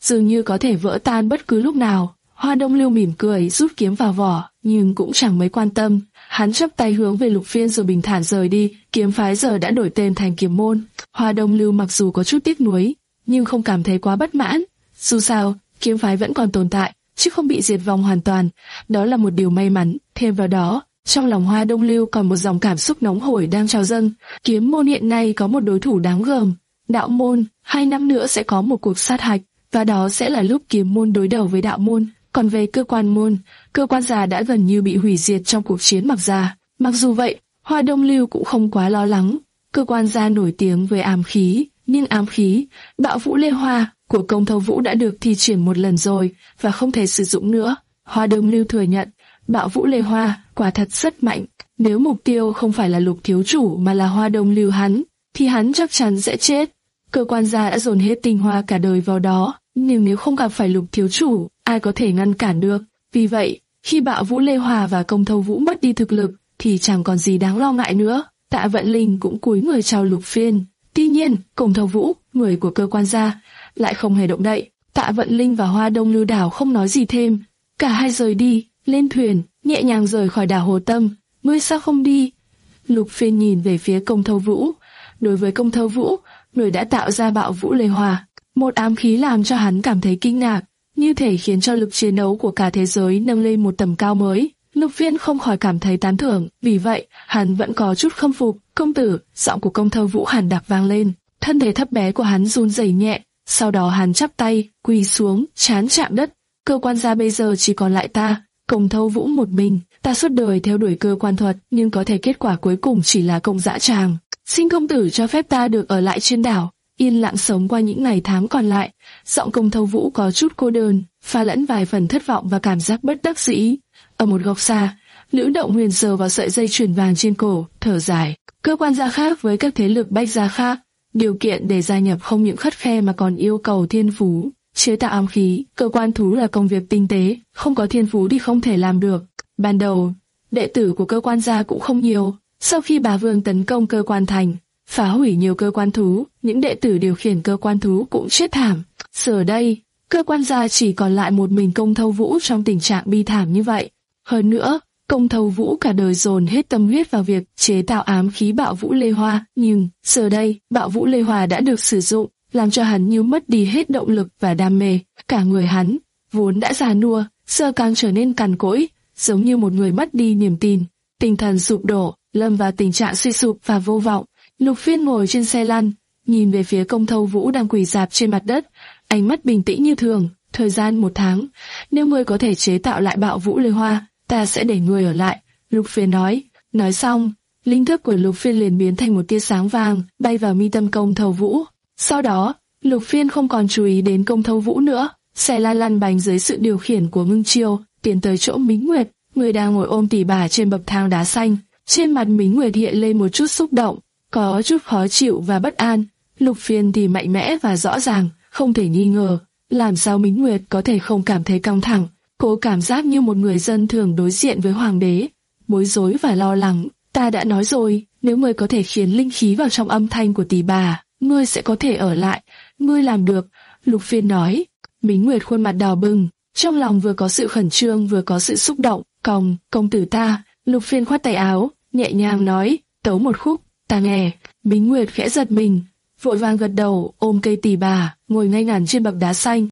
dường như có thể vỡ tan bất cứ lúc nào. Hoa Đông Lưu mỉm cười rút kiếm vào vỏ, nhưng cũng chẳng mấy quan tâm. Hắn chắp tay hướng về Lục Phiên rồi bình thản rời đi. Kiếm phái giờ đã đổi tên thành Kiếm môn. Hoa Đông Lưu mặc dù có chút tiếc nuối, nhưng không cảm thấy quá bất mãn. Dù sao, kiếm phái vẫn còn tồn tại, chứ không bị diệt vong hoàn toàn. Đó là một điều may mắn. Thêm vào đó, trong lòng Hoa Đông Lưu còn một dòng cảm xúc nóng hổi đang trào dâng. Kiếm môn hiện nay có một đối thủ đáng gờm. Đạo môn, hai năm nữa sẽ có một cuộc sát hạch, và đó sẽ là lúc kiếm môn đối đầu với đạo môn. Còn về cơ quan môn, cơ quan gia đã gần như bị hủy diệt trong cuộc chiến Mặc Gia. Mặc dù vậy, Hoa Đông Lưu cũng không quá lo lắng. Cơ quan gia nổi tiếng với ám khí, nhưng ám khí, Bạo Vũ Lê Hoa của Công Thâu Vũ đã được thi triển một lần rồi và không thể sử dụng nữa. Hoa Đông Lưu thừa nhận, Bạo Vũ Lê Hoa quả thật rất mạnh. Nếu mục tiêu không phải là Lục thiếu chủ mà là Hoa Đông Lưu hắn, thì hắn chắc chắn sẽ chết. Cơ quan gia đã dồn hết tinh hoa cả đời vào đó, nhưng nếu không gặp phải Lục thiếu chủ, ai có thể ngăn cản được. Vì vậy, khi Bạo Vũ Lê Hoa và Công Thâu Vũ mất đi thực lực, thì chẳng còn gì đáng lo ngại nữa. Tạ Vận Linh cũng cúi người chào Lục Phiên. Tuy nhiên, Công Thâu Vũ, người của cơ quan gia, lại không hề động đậy. Tạ Vận Linh và Hoa Đông Lưu đảo không nói gì thêm. Cả hai rời đi, lên thuyền, nhẹ nhàng rời khỏi đảo Hồ Tâm. Ngươi sao không đi? Lục Phiên nhìn về phía Công Thâu Vũ. Đối với Công Thâu Vũ, người đã tạo ra Bạo Vũ Lê Hoa, một ám khí làm cho hắn cảm thấy kinh ngạc, như thể khiến cho lực chiến đấu của cả thế giới nâng lên một tầm cao mới. Lục Phiên không khỏi cảm thấy tán thưởng, vì vậy hắn vẫn có chút khâm phục. Công tử, giọng của Công Thâu Vũ hàn đặc vang lên, thân thể thấp bé của hắn run rẩy nhẹ. Sau đó hắn chắp tay, quỳ xuống, trán chạm đất. Cơ quan gia bây giờ chỉ còn lại ta, Công Thâu Vũ một mình. Ta suốt đời theo đuổi cơ quan thuật, nhưng có thể kết quả cuối cùng chỉ là công dã tràng. Xin công tử cho phép ta được ở lại trên đảo, yên lặng sống qua những ngày tháng còn lại. Giọng Công Thâu Vũ có chút cô đơn, pha lẫn vài phần thất vọng và cảm giác bất đắc dĩ. Ở một góc xa, Lữ Động Huyền sờ vào sợi dây chuyền vàng trên cổ, thở dài. Cơ quan gia khác với các thế lực bách gia khác, điều kiện để gia nhập không những khắt khe mà còn yêu cầu thiên phú. Chế tạo ám khí, cơ quan thú là công việc tinh tế, không có thiên phú thì không thể làm được. Ban đầu, đệ tử của cơ quan gia cũng không nhiều. Sau khi Bá Vương tấn công cơ quan thành, phá hủy nhiều cơ quan thú, những đệ tử điều khiển cơ quan thú cũng chết thảm. Giờ đây, cơ quan gia chỉ còn lại một mình Công Thâu Vũ trong tình trạng bi thảm như vậy. Hơn nữa, Công Thâu Vũ cả đời dồn hết tâm huyết vào việc chế tạo ám khí Bạo Vũ Lê Hoa, nhưng giờ đây, Bạo Vũ Lê Hoa đã được sử dụng, làm cho hắn như mất đi hết động lực và đam mê. Cả người hắn, vốn đã già nua, giờ càng trở nên cằn cỗi, giống như một người mất đi niềm tin. Tinh thần sụp đổ, lâm vào tình trạng suy sụp và vô vọng. Lục Phiên ngồi trên xe lăn, nhìn về phía Công Thâu Vũ đang quỳ rạp trên mặt đất, ánh mắt bình tĩnh như thường. Thời gian một tháng, nếu ngươi có thể chế tạo lại Bạo Vũ Lê Hoa, ta sẽ để ngươi ở lại. Lục Phiên nói. Nói xong, linh thức của Lục Phiên liền biến thành một tia sáng vàng, bay vào mi tâm Công Thâu Vũ. Sau đó, Lục Phiên không còn chú ý đến Công Thâu Vũ nữa, xe lăn lăn bánh dưới sự điều khiển của Ngưng Chiêu, tiến tới chỗ Mính Nguyệt, người đang ngồi ôm tỉ bà trên bậc thang đá xanh. Trên mặt Mính Nguyệt hiện lên một chút xúc động, có chút khó chịu và bất an. Lục Phiên thì mạnh mẽ và rõ ràng, không thể nghi ngờ. Làm sao Mính Nguyệt có thể không cảm thấy căng thẳng? Cô cảm giác như một người dân thường đối diện với hoàng đế, bối rối và lo lắng. Ta đã nói rồi, nếu ngươi có thể khiến linh khí vào trong âm thanh của tỷ bà, ngươi sẽ có thể ở lại. Ngươi làm được, Lục Phiên nói. Mính Nguyệt khuôn mặt đỏ bừng, trong lòng vừa có sự khẩn trương vừa có sự xúc động. Công, công tử ta. Lục Phiên khoát tay áo, nhẹ nhàng nói, tấu một khúc, ta nghe. Mính Nguyệt khẽ giật mình, vội vàng gật đầu, ôm cây tỷ bà, ngồi ngay ngắn trên bậc đá xanh.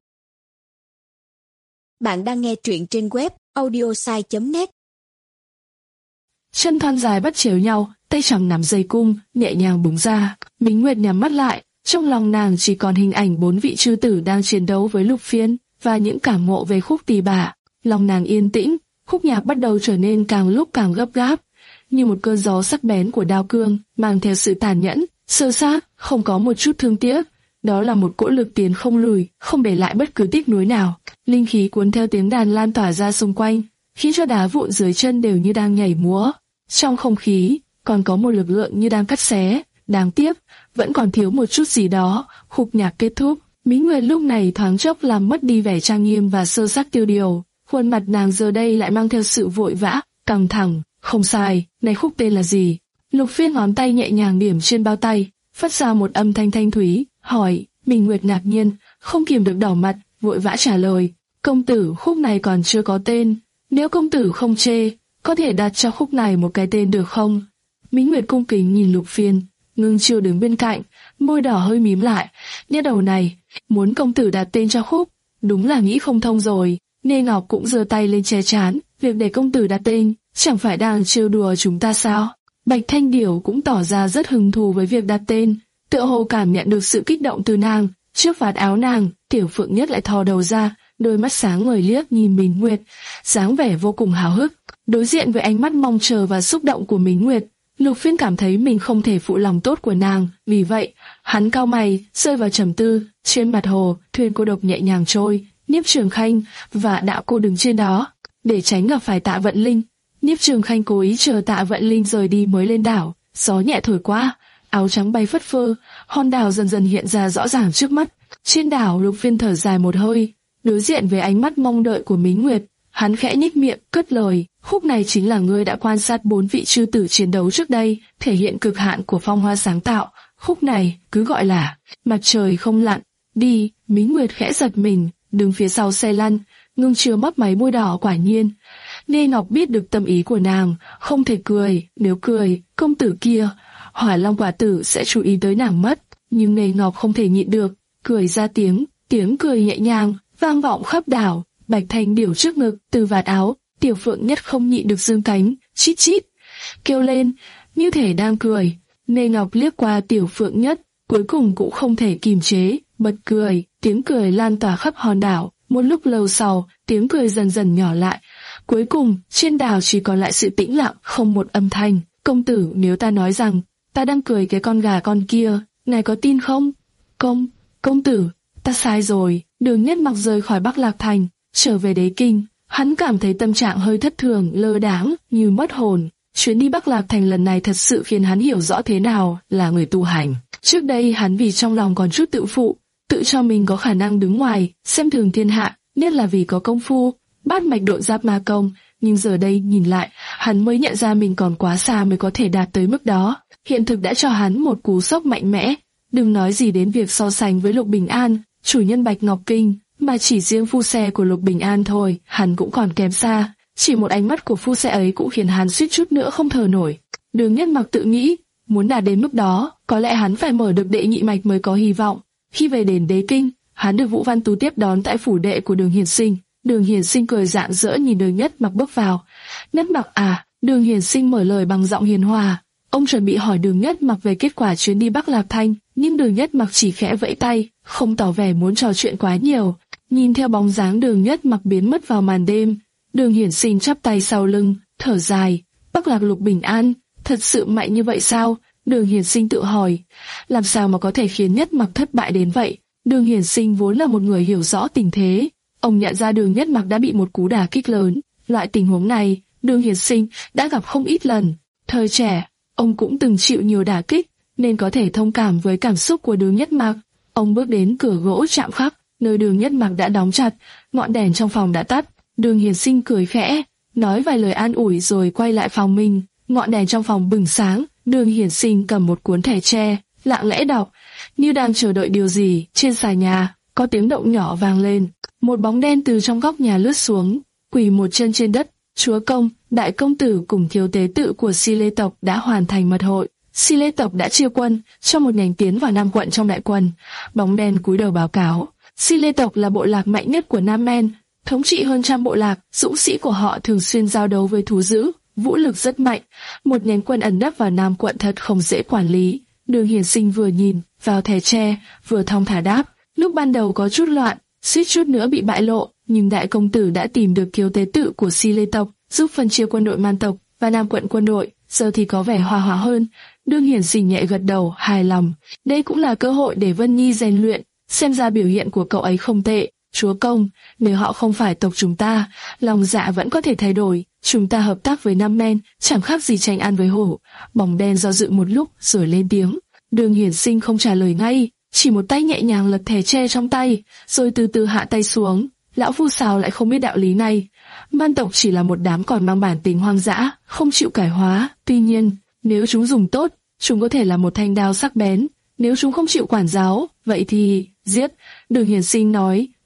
Bạn đang nghe truyện trên web audiosai chấm net. Chân thon dài bắt chéo nhau, tay chẳng nắm dây cung, nhẹ nhàng búng ra. Mính Nguyệt nhắm mắt lại, trong lòng nàng chỉ còn hình ảnh bốn vị chư tử đang chiến đấu với Lục Phiên và những cảm ngộ về khúc tỷ bà. Lòng nàng yên tĩnh, khúc nhạc bắt đầu trở nên càng lúc càng gấp gáp, như một cơn gió sắc bén của đao cương, mang theo sự tàn nhẫn, sâu sát, không có một chút thương tiếc. Đó là một cỗ lực tiến không lùi, không để lại bất cứ tiếc nuối nào. Linh khí cuốn theo tiếng đàn lan tỏa ra xung quanh, khiến cho đá vụn dưới chân đều như đang nhảy múa. Trong không khí còn có một lực lượng như đang cắt xé. Đáng tiếc, vẫn còn thiếu một chút gì đó. Khúc nhạc kết thúc, Mính Nguyệt lúc này thoáng chốc làm mất đi vẻ trang nghiêm và sơ sắc tiêu điều. Khuôn mặt nàng giờ đây lại mang theo sự vội vã, căng thẳng. Không sai, này khúc tên là gì? Lục Phiên ngón tay nhẹ nhàng điểm trên bao tay, phát ra một âm thanh thanh thúy, hỏi. Mính Nguyệt ngạc nhiên, không kìm được đỏ mặt, vội vã trả lời, công tử, khúc này còn chưa có tên, nếu công tử không chê, có thể đặt cho khúc này một cái tên được không? Mính Nguyệt cung kính nhìn Lục Phiên, Ngưng Chiêu đứng bên cạnh, môi đỏ hơi mím lại, nhếch đầu này, muốn công tử đặt tên cho khúc, đúng là nghĩ không thông rồi. Nê Ngọc cũng giơ tay lên che chán, việc để công tử đặt tên, chẳng phải đang trêu đùa chúng ta sao? Bạch Thanh Điểu cũng tỏ ra rất hứng thú với việc đặt tên, tựa hồ cảm nhận được sự kích động từ nàng. Trước vạt áo nàng, Tiểu Phượng Nhất lại thò đầu ra, đôi mắt sáng ngời liếc nhìn Mính Nguyệt, dáng vẻ vô cùng háo hức. Đối diện với ánh mắt mong chờ và xúc động của Mính Nguyệt, Lục Phiên cảm thấy mình không thể phụ lòng tốt của nàng, vì vậy, hắn cau mày, rơi vào trầm tư. Trên mặt hồ, thuyền cô độc nhẹ nhàng trôi, Niếp Trường Khanh và Đạo Cô đứng trên đó, để tránh gặp phải Tạ Vận Linh. Niếp Trường Khanh cố ý chờ Tạ Vận Linh rời đi mới lên đảo. Gió nhẹ thổi qua, áo trắng bay phất phơ, hòn đảo dần dần hiện ra rõ ràng trước mắt. Trên đảo, Lục Phiên thở dài một hơi, đối diện với ánh mắt mong đợi của Mính Nguyệt, hắn khẽ nhếch miệng, cất lời, khúc này chính là ngươi đã quan sát bốn vị chư tử chiến đấu trước đây, thể hiện cực hạn của phong hoa sáng tạo. Khúc này cứ gọi là Mặt Trời Không Lặn. Đi. Mính Nguyệt khẽ giật mình, đứng phía sau xe lăn. Ngưng Chiêu mấp máy môi đỏ, quả nhiên. Nê Ngọc biết được tâm ý của nàng, không thể cười, nếu cười, công tử kia, Hỏa Long quả tử sẽ chú ý tới nàng mất. Nhưng Nê Ngọc không thể nhịn được, cười ra tiếng, tiếng cười nhẹ nhàng, vang vọng khắp đảo. Bạch Thanh Điểu trước ngực, từ vạt áo, Tiểu Phượng Nhất không nhịn được dương cánh, chít chít, kêu lên, như thể đang cười. Nê Ngọc liếc qua Tiểu Phượng Nhất, cuối cùng cũng không thể kìm chế, bật cười, tiếng cười lan tỏa khắp hòn đảo. Một lúc lâu sau, tiếng cười dần dần nhỏ lại. Cuối cùng, trên đảo chỉ còn lại sự tĩnh lặng, không một âm thanh. Công tử, nếu ta nói rằng, ta đang cười cái con gà con kia, ngài có tin không? Công, công tử, ta sai rồi. Đường Nhất Mặc rời khỏi Bắc Lạc Thành, trở về Đế Kinh. Hắn cảm thấy tâm trạng hơi thất thường, lơ đãng, như mất hồn. Chuyến đi Bắc Lạc Thành lần này thật sự khiến hắn hiểu rõ thế nào là người tu hành. Trước đây hắn vì trong lòng còn chút tự phụ, tự cho mình có khả năng đứng ngoài, xem thường thiên hạ, nhất là vì có công phu, bát mạch độ giáp ma công. Nhưng giờ đây nhìn lại, hắn mới nhận ra mình còn quá xa mới có thể đạt tới mức đó. Hiện thực đã cho hắn một cú sốc mạnh mẽ. Đừng nói gì đến việc so sánh với Lục Bình An, chủ nhân Bạch Ngọc Kinh, mà chỉ riêng phu xe của Lục Bình An thôi, hắn cũng còn kém xa. Chỉ một ánh mắt của phu xe ấy cũng khiến hắn suýt chút nữa không thở nổi. Đường Nhất Mặc tự nghĩ, muốn đạt đến mức đó, có lẽ hắn phải mở được đệ nhị mạch mới có hy vọng. Khi về đến Đế Kinh, hắn được Vũ Văn Tú tiếp đón tại phủ đệ của Đường Hiển Sinh. Đường Hiển Sinh cười rạng rỡ nhìn Đường Nhất Mặc bước vào. Nhất Mặc à? Đường Hiển Sinh mở lời bằng giọng hiền hòa. Ông chuẩn bị hỏi Đường Nhất Mặc về kết quả chuyến đi Bắc Lạc Thành, nhưng Đường Nhất Mặc chỉ khẽ vẫy tay, không tỏ vẻ muốn trò chuyện quá nhiều. Nhìn theo bóng dáng Đường Nhất Mặc biến mất vào màn đêm, Đường Hiển Sinh chắp tay sau lưng, thở dài. Bắc Lạc Lục Bình An, thật sự mạnh như vậy sao? Đường Hiển Sinh tự hỏi, làm sao mà có thể khiến Nhất Mặc thất bại đến vậy? Đường Hiển Sinh vốn là một người hiểu rõ tình thế, ông nhận ra Đường Nhất Mặc đã bị một cú đả kích lớn. Loại tình huống này, Đường Hiển Sinh đã gặp không ít lần. Thời trẻ, ông cũng từng chịu nhiều đả kích, nên có thể thông cảm với cảm xúc của Đường Nhất Mặc. Ông bước đến cửa gỗ chạm khắc, nơi Đường Nhất Mặc đã đóng chặt, ngọn đèn trong phòng đã tắt. Đường Hiển Sinh cười khẽ, nói vài lời an ủi rồi quay lại phòng mình. Ngọn đèn trong phòng bừng sáng, Đường Hiển Sinh cầm một cuốn thẻ tre, lặng lẽ đọc, như đang chờ đợi điều gì. Trên xà nhà, có tiếng động nhỏ vang lên, một bóng đen từ trong góc nhà lướt xuống, quỳ một chân trên đất. Chúa công, đại công tử cùng thiếu tế tự của Si Lê tộc đã hoàn thành mật hội. Si Lê tộc đã chia quân cho một nhánh tiến vào Nam quận trong đại quân. Bóng đen cúi đầu báo cáo, Si Lê tộc là bộ lạc mạnh nhất của Nam Men, thống trị hơn trăm bộ lạc. Dũng sĩ của họ thường xuyên giao đấu với thú dữ, vũ lực rất mạnh. Một nhánh quân ẩn nấp vào Nam quận thật không dễ quản lý. Đường Hiển Sinh vừa nhìn vào thẻ tre, vừa thong thả đáp, lúc ban đầu có chút loạn, suýt chút nữa bị bại lộ, nhưng đại công tử đã tìm được kiếu tế tự của Si Lê tộc, giúp phân chia quân đội Man tộc và Nam quận quân đội, giờ thì có vẻ hòa hòa hơn. Đường Hiển Sinh nhẹ gật đầu, hài lòng. Đây cũng là cơ hội để Vân Nhi rèn luyện, xem ra biểu hiện của cậu ấy không tệ. Chúa công, nếu họ không phải tộc chúng ta, lòng dạ vẫn có thể thay đổi. Chúng ta hợp tác với Nam Men, chẳng khác gì tranh ăn với hổ. Bóng đen do dự một lúc rồi lên tiếng. Đường Hiển Sinh không trả lời ngay, chỉ một tay nhẹ nhàng lật thẻ tre trong tay, rồi từ từ hạ tay xuống. Lão phu sao lại không biết đạo lý này? Man tộc chỉ là một đám còn mang bản tính hoang dã, không chịu cải hóa. Tuy nhiên, nếu chúng dùng tốt, chúng có thể là một thanh đao sắc bén. Nếu chúng không chịu quản giáo, vậy thì giết. Đường Hiển Sinh nói,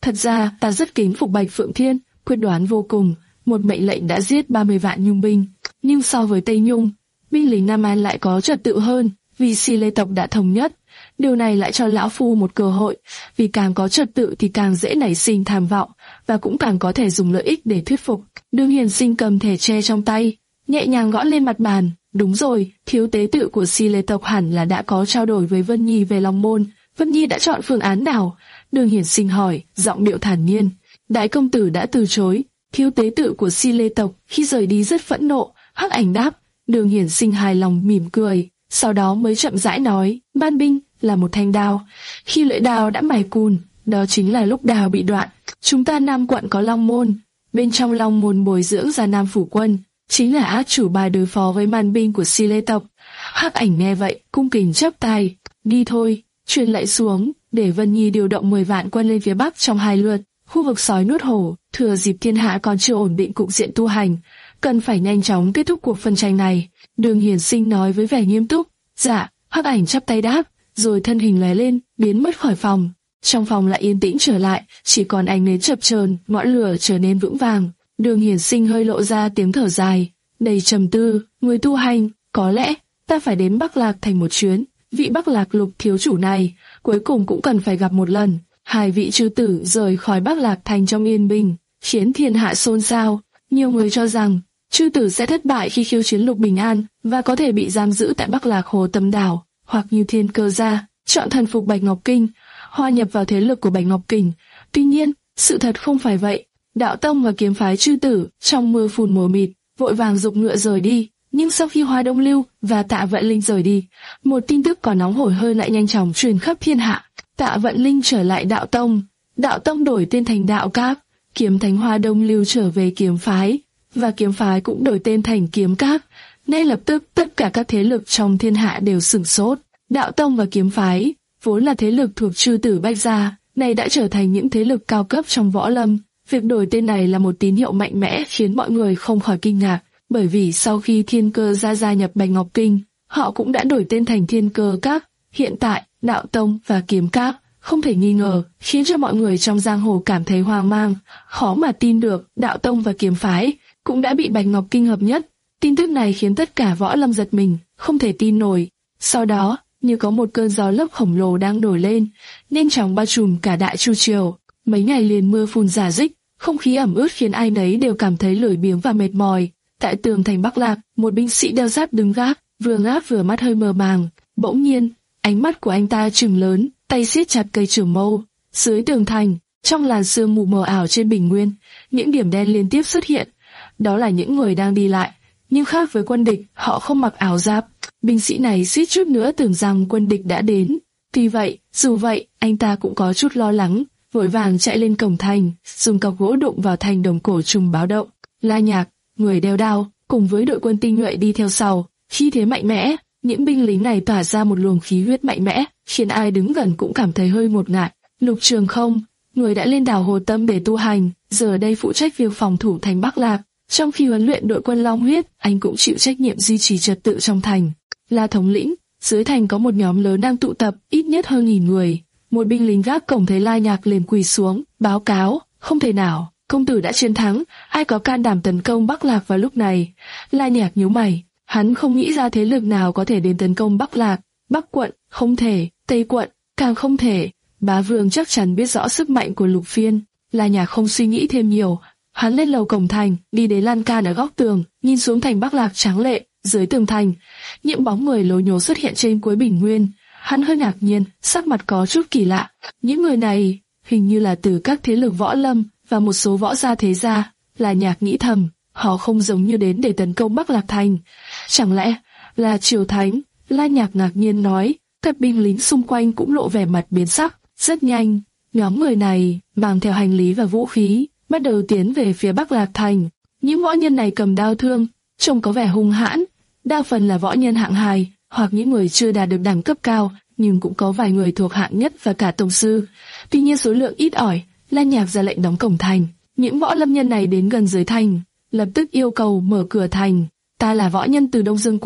Thật ra ta rất kính phục Bạch Phượng Thiên, quyết đoán vô cùng, một mệnh lệnh đã giết ba mươi vạn Nhung binh. Nhưng so với Tây Nhung, binh lính Nam An lại có trật tự hơn, vì Si Lê tộc đã thống nhất. Điều này lại cho lão phu một cơ hội, vì càng có trật tự thì càng dễ nảy sinh tham vọng, và cũng càng có thể dùng lợi ích để thuyết phục. Đường Hiển Sinh cầm thẻ tre trong tay, nhẹ nhàng gõ lên mặt bàn. Đúng rồi, thiếu tế tự của Si Lê tộc hẳn là đã có trao đổi với Vân Nhi về Long Môn. Vân Nhi đã chọn phương án nào? Đường Hiển Sinh hỏi, giọng điệu thản nhiên. Đại công tử đã từ chối. Thiếu tế tự của Si Lê tộc khi rời đi rất phẫn nộ. Hắc Ảnh đáp. Đường Hiển Sinh hài lòng mỉm cười, sau đó mới chậm rãi nói, ban binh là một thanh đao. Khi lưỡi đao đã mài cùn, đó chính là lúc đao bị đoạn. Chúng ta Nam quận có Long Môn, bên trong Long Môn bồi dưỡng ra Nam phủ quân, chính là át chủ bài đối phó với man binh của Si Lê tộc. Hắc Ảnh nghe vậy, cung kính chắp tay, đi thôi, truyền lệnh xuống, để Vân Nhi điều động mười vạn quân lên phía bắc trong hai lượt. Khu vực sói nuốt hổ, thừa dịp thiên hạ còn chưa ổn định cục diện tu hành, cần phải nhanh chóng kết thúc cuộc phân tranh này. Đường Hiển Sinh nói với vẻ nghiêm túc. Dạ. Hắc Ảnh chắp tay đáp, rồi thân hình lóe lên, biến mất khỏi phòng. Trong phòng lại yên tĩnh trở lại, chỉ còn ánh nến chập chờn, ngọn lửa trở nên vững vàng. Đường Hiển Sinh hơi lộ ra tiếng thở dài, đầy trầm tư. Người tu hành, có lẽ ta phải đến Bắc Lạc Thành một chuyến. Vị Bắc Lạc Lục thiếu chủ này, cuối cùng cũng cần phải gặp một lần. Hai vị chư tử rời khỏi Bắc Lạc Thành trong yên bình, khiến thiên hạ xôn xao. Nhiều người cho rằng chư tử sẽ thất bại khi khiêu chiến Lục Bình An và có thể bị giam giữ tại Bắc Lạc Hồ Tâm Đảo, hoặc như Thiên Cơ gia chọn thần phục Bạch Ngọc Kinh, hòa nhập vào thế lực của Bạch Ngọc Kình. Tuy nhiên, sự thật không phải vậy. Đạo tông và kiếm phái chư tử trong mưa phùn mờ mịt vội vàng giục ngựa rời đi. Nhưng sau khi Hoa Đông Lưu và Tạ Vận Linh rời đi, một tin tức còn nóng hổi hơn lại nhanh chóng truyền khắp thiên hạ. Tạ Vận Linh trở lại đạo tông, đạo tông đổi tên thành đạo các, kiếm thánh Hoa Đông Lưu trở về kiếm phái, và kiếm phái cũng đổi tên thành kiếm các. Ngay lập tức tất cả các thế lực trong thiên hạ đều sửng sốt. Đạo tông và kiếm phái, vốn là thế lực thuộc chư tử Bách gia, nay đã trở thành những thế lực cao cấp trong võ lâm. Việc đổi tên này là một tín hiệu mạnh mẽ khiến mọi người không khỏi kinh ngạc, bởi vì sau khi Thiên Cơ gia gia nhập Bạch Ngọc Kinh, họ cũng đã đổi tên thành Thiên Cơ các. Hiện tại, đạo tông và kiếm các không thể nghi ngờ khiến cho mọi người trong giang hồ cảm thấy hoang mang, khó mà tin được đạo tông và kiếm phái cũng đã bị Bạch Ngọc Kinh hợp nhất. Tin tức này khiến tất cả võ lâm giật mình, không thể tin nổi. Sau đó, như có một cơn gió lốc khổng lồ đang nổi lên, nhanh chóng bao trùm cả Đại Chu Triều. Mấy ngày liền mưa phùn rả rích, không khí ẩm ướt khiến ai nấy đều cảm thấy lười biếng và mệt mỏi. Tại tường thành Bắc Lạc, một binh sĩ đeo giáp đứng gác, vừa ngáp vừa mắt hơi mờ màng. Bỗng nhiên, ánh mắt của anh ta trừng lớn, tay siết chặt cây trường mâu. Dưới tường thành, trong làn sương mù mờ ảo trên bình nguyên, những điểm đen liên tiếp xuất hiện. Đó là những người đang đi lại, nhưng khác với quân địch, họ không mặc áo giáp. Binh sĩ này suýt chút nữa tưởng rằng quân địch đã đến. Tuy vậy, dù vậy, anh ta cũng có chút lo lắng, vội vàng chạy lên cổng thành, dùng cọc gỗ đụng vào thành đồng cổ trùng báo động. La Nhạc, người đeo đao, cùng với đội quân tinh nhuệ đi theo sau, khí thế mạnh mẽ. Những binh lính này tỏa ra một luồng khí huyết mạnh mẽ, khiến ai đứng gần cũng cảm thấy hơi ngột ngạt. Lục Trường Không, người đã lên đảo Hồ Tâm để tu hành, giờ đây phụ trách việc phòng thủ thành Bắc Lạc. Trong khi huấn luyện đội quân Long Huyết, anh cũng chịu trách nhiệm duy trì trật tự trong thành. La thống lĩnh, dưới thành có một nhóm lớn đang tụ tập, ít nhất hơn nghìn người. Một binh lính gác cổng thấy La Nhạc liền quỳ xuống, báo cáo, không thể nào, công tử đã chiến thắng, ai có can đảm tấn công Bắc Lạc vào lúc này? La Nhạc nhíu mày, hắn không nghĩ ra thế lực nào có thể đến tấn công Bắc Lạc. Bắc quận, không thể, Tây quận, càng không thể. Bá Vương chắc chắn biết rõ sức mạnh của Lục Phiên. La Nhạc không suy nghĩ thêm nhiều, hắn lên lầu cổng thành, đi đến lan can ở góc tường, nhìn xuống thành Bắc Lạc tráng lệ. Dưới tường thành, những bóng người lố nhố xuất hiện trên cuối bình nguyên. Hắn hơi ngạc nhiên, sắc mặt có chút kỳ lạ. Những người này hình như là từ các thế lực võ lâm và một số võ gia thế gia. La Nhạc nghĩ thầm, họ không giống như đến để tấn công Bắc Lạc Thành. Chẳng lẽ là Triều Thánh? La Nhạc ngạc nhiên nói. Các binh lính xung quanh cũng lộ vẻ mặt biến sắc. Rất nhanh, nhóm người này mang theo hành lý và vũ khí, bắt đầu tiến về phía Bắc Lạc Thành. Những võ nhân này cầm đao thương, trông có vẻ hung hãn. Đa phần là võ nhân hạng hai, hoặc những người chưa đạt được đẳng cấp cao, nhưng cũng có vài người thuộc hạng nhất và cả tông sư. Tuy nhiên số lượng ít ỏi. La Nhạc ra lệnh đóng cổng thành. Những võ lâm nhân này đến gần dưới thành, lập tức yêu cầu mở cửa thành. Ta là võ nhân từ Đông Dương quận,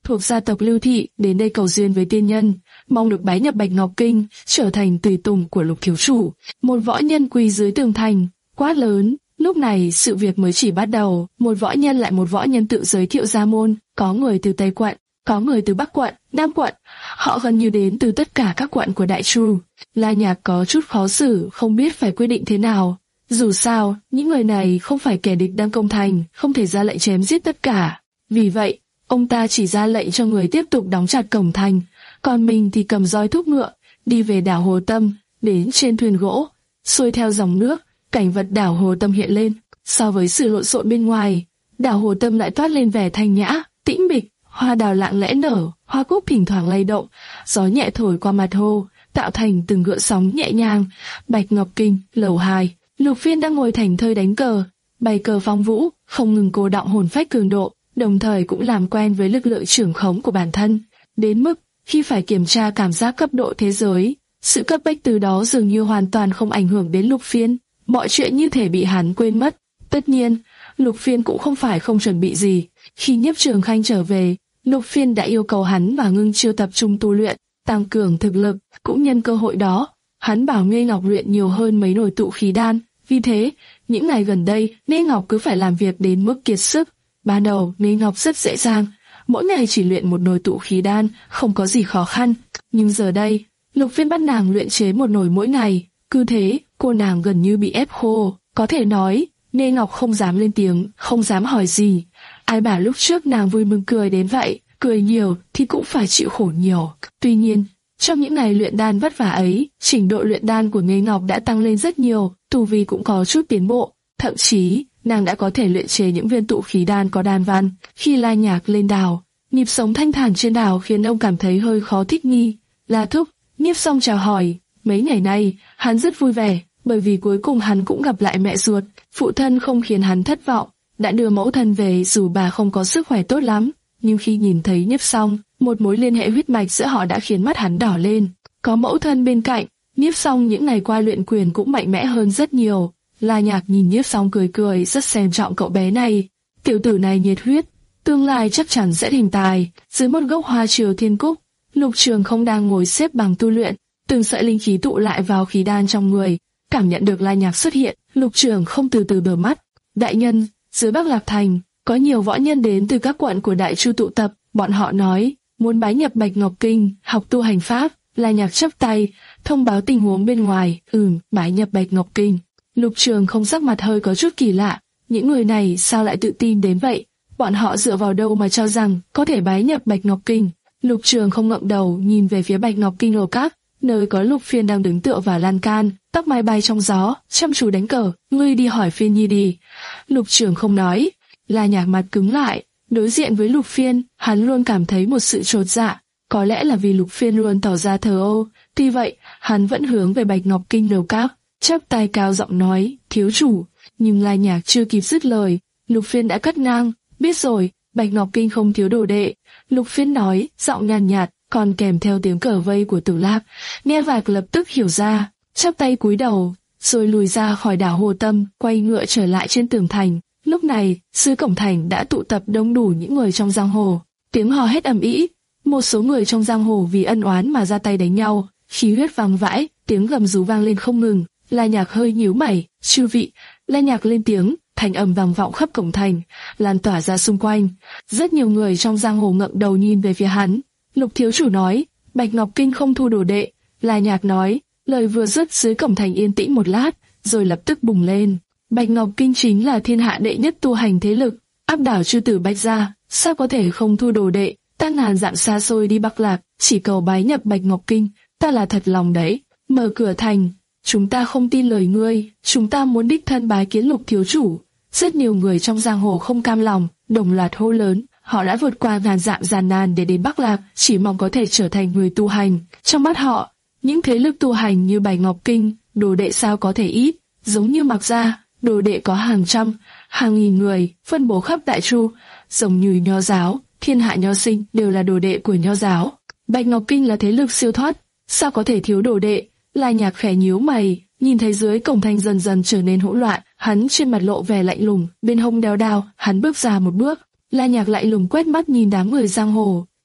thuộc gia tộc Lưu Thị, đến đây cầu duyên với tiên nhân, mong được bái nhập Bạch Ngọc Kinh, trở thành tùy tùng của Lục thiếu chủ. Một võ nhân quỳ dưới tường thành, quát lớn. Lúc này sự việc mới chỉ bắt đầu, một võ nhân lại một võ nhân tự giới thiệu ra môn, có người từ Tây quận, có người từ Bắc quận, Nam quận, họ gần như đến từ tất cả các quận của Đại Chu. La Nhạc có chút khó xử, không biết phải quyết định thế nào. Dù sao, những người này không phải kẻ địch đang công thành, không thể ra lệnh chém giết tất cả. Vì vậy, ông ta chỉ ra lệnh cho người tiếp tục đóng chặt cổng thành, còn mình thì cầm roi thúc ngựa, đi về đảo Hồ Tâm, đến trên thuyền gỗ, xuôi theo dòng nước, cảnh vật đảo Hồ Tâm hiện lên. So với sự lộn xộn bên ngoài, đảo Hồ Tâm lại toát lên vẻ thanh nhã, tĩnh mịch, hoa đào lặng lẽ nở, hoa cúc thỉnh thoảng lay động, gió nhẹ thổi qua mặt hồ, tạo thành từng gợn sóng nhẹ nhàng. Bạch Ngọc Kinh, lầu hai. Lục Phiên đang ngồi thảnh thơi đánh cờ, bày cờ phong vũ, không ngừng cô đọng hồn phách cường độ, đồng thời cũng làm quen với lực lượng trưởng khống của bản thân, đến mức khi phải kiểm tra cảm giác cấp độ thế giới, sự cấp bách từ đó dường như hoàn toàn không ảnh hưởng đến Lục Phiên, mọi chuyện như thể bị hắn quên mất. Tất nhiên, Lục Phiên cũng không phải không chuẩn bị gì. Khi Nhiếp Trường Khanh trở về, Lục Phiên đã yêu cầu hắn và Ngưng Chiêu tập trung tu luyện, tăng cường thực lực. Cũng nhân cơ hội đó, hắn bảo Nghê Ngọc luyện nhiều hơn mấy nồi tụ khí đan. Vì thế, những ngày gần đây, Nghê Ngọc cứ phải làm việc đến mức kiệt sức. Ban đầu, Nghê Ngọc rất dễ dàng, mỗi ngày chỉ luyện một nồi tụ khí đan, không có gì khó khăn. Nhưng giờ đây, Lục Phiên bắt nàng luyện chế một nồi mỗi ngày, cứ thế, cô nàng gần như bị ép khô. Có thể nói, Nghê Ngọc không dám lên tiếng, không dám hỏi gì. Ai bảo lúc trước nàng vui mừng cười đến vậy, cười nhiều thì cũng phải chịu khổ nhiều. Tuy nhiên, trong những ngày luyện đan vất vả ấy, trình độ luyện đan của Nghê Ngọc đã tăng lên rất nhiều, tu vi cũng có chút tiến bộ. Thậm chí, nàng đã có thể luyện chế những viên tụ khí đan có đan văn. Khi La Nhạc lên đảo, nhịp sống thanh thản trên đảo khiến ông cảm thấy hơi khó thích nghi. La thúc, Nhiếp Song chào hỏi. Mấy ngày nay, hắn rất vui vẻ, bởi vì cuối cùng hắn cũng gặp lại mẹ ruột. Phụ thân không khiến hắn thất vọng, đã đưa mẫu thân về dù bà không có sức khỏe tốt lắm. Nhưng khi nhìn thấy Nhiếp Song, một mối liên hệ huyết mạch giữa họ đã khiến mắt hắn đỏ lên. Có mẫu thân bên cạnh, Nhiếp Song những ngày qua luyện quyền cũng mạnh mẽ hơn rất nhiều. La Nhạc nhìn Nhiếp Song cười cười, rất xem trọng cậu bé này. Tiểu tử này nhiệt huyết, tương lai chắc chắn sẽ thành tài. Dưới một gốc hoa triều thiên cúc, Lục Trường không đang ngồi xếp bằng tu luyện, từng sợi linh khí tụ lại vào khí đan trong người. Cảm nhận được La Nhạc xuất hiện, Lục Trường không từ từ mở mắt. Đại nhân, dưới Bắc Lạc Thành, có nhiều võ nhân đến từ các quận của Đại Chu tụ tập. Bọn họ nói, muốn bái nhập Bạch Ngọc Kinh, học tu hành pháp. La Nhạc chắp tay, thông báo tình huống bên ngoài. Ừm, bái nhập Bạch Ngọc Kinh. Lục Trường không sắc mặt hơi có chút kỳ lạ. Những người này sao lại tự tin đến vậy? Bọn họ dựa vào đâu mà cho rằng có thể bái nhập Bạch Ngọc Kinh? Lục Trường không ngẩng đầu nhìn về phía Bạch Ngọc Kinh lầu các, nơi có Lục Phiên đang đứng tựa vào lan can, tóc mai bay trong gió, chăm chú đánh cờ. Ngươi đi hỏi Phiên Nhi đi. Lục Trường không nói. La Nhạc mặt cứng lại, đối diện với Lục Phiên, hắn luôn cảm thấy một sự chột dạ. Có lẽ là vì Lục Phiên luôn tỏ ra thờ ơ. Tuy vậy, hắn vẫn hướng về Bạch Ngọc Kinh lầu các, chắp tay cao giọng nói, thiếu chủ. Nhưng La Nhạc chưa kịp dứt lời, Lục Phiên đã cắt ngang. Biết rồi, Bạch Ngọc Kinh không thiếu đồ đệ. Lục Phiên nói, giọng nhàn nhạt, nhạt, còn kèm theo tiếng cờ vây của Tử Lạp. Nghe vạc lập tức hiểu ra, chắp tay cúi đầu, rồi lùi ra khỏi đảo Hồ Tâm, quay ngựa trở lại trên tường thành. Lúc này, dưới cổng thành đã tụ tập đông đủ những người trong giang hồ. Tiếng hò hét ầm ĩ, một số người trong giang hồ vì ân oán mà ra tay đánh nhau, khí huyết vang vãi, tiếng gầm rú vang lên không ngừng. La Nhạc hơi nhíu mày, chư vị. La Nhạc lên tiếng, thành âm vang vọng khắp cổng thành, lan tỏa ra xung quanh. Rất nhiều người trong giang hồ ngẩng đầu nhìn về phía hắn. Lục thiếu chủ nói, Bạch Ngọc Kinh không thu đồ đệ. La Nhạc nói, lời vừa dứt dưới cổng thành yên tĩnh một lát, rồi lập tức bùng lên. Bạch Ngọc Kinh chính là thiên hạ đệ nhất tu hành thế lực, áp đảo chư tử Bạch gia, sao có thể không thu đồ đệ? Ta ngàn dặm xa xôi đi Bắc Lạc, chỉ cầu bái nhập Bạch Ngọc Kinh, ta là thật lòng đấy. Mở cửa thành, chúng ta không tin lời ngươi, chúng ta muốn đích thân bái kiến Lục thiếu chủ. Rất nhiều người trong giang hồ không cam lòng, đồng loạt hô lớn. Họ đã vượt qua ngàn dặm gian nan để đến Bắc Lạc, chỉ mong có thể trở thành người tu hành. Trong mắt họ, những thế lực tu hành như Bạch Ngọc Kinh, đồ đệ sao có thể ít? Giống như Mạc gia, đồ đệ có hàng trăm, hàng nghìn người, phân bố khắp Đại Chu. Giống như Nho giáo, thiên hạ nho sinh đều là đồ đệ của Nho giáo. Bạch Ngọc Kinh là thế lực siêu thoát, sao có thể thiếu đồ đệ? La Nhạc khẽ nhíu mày, nhìn thấy dưới cổng thành dần dần trở nên hỗn loạn, hắn trên mặt lộ vẻ lạnh lùng, bên hông đeo đao, hắn bước ra một bước. La Nhạc lạnh lùng quét mắt nhìn đám người giang hồ,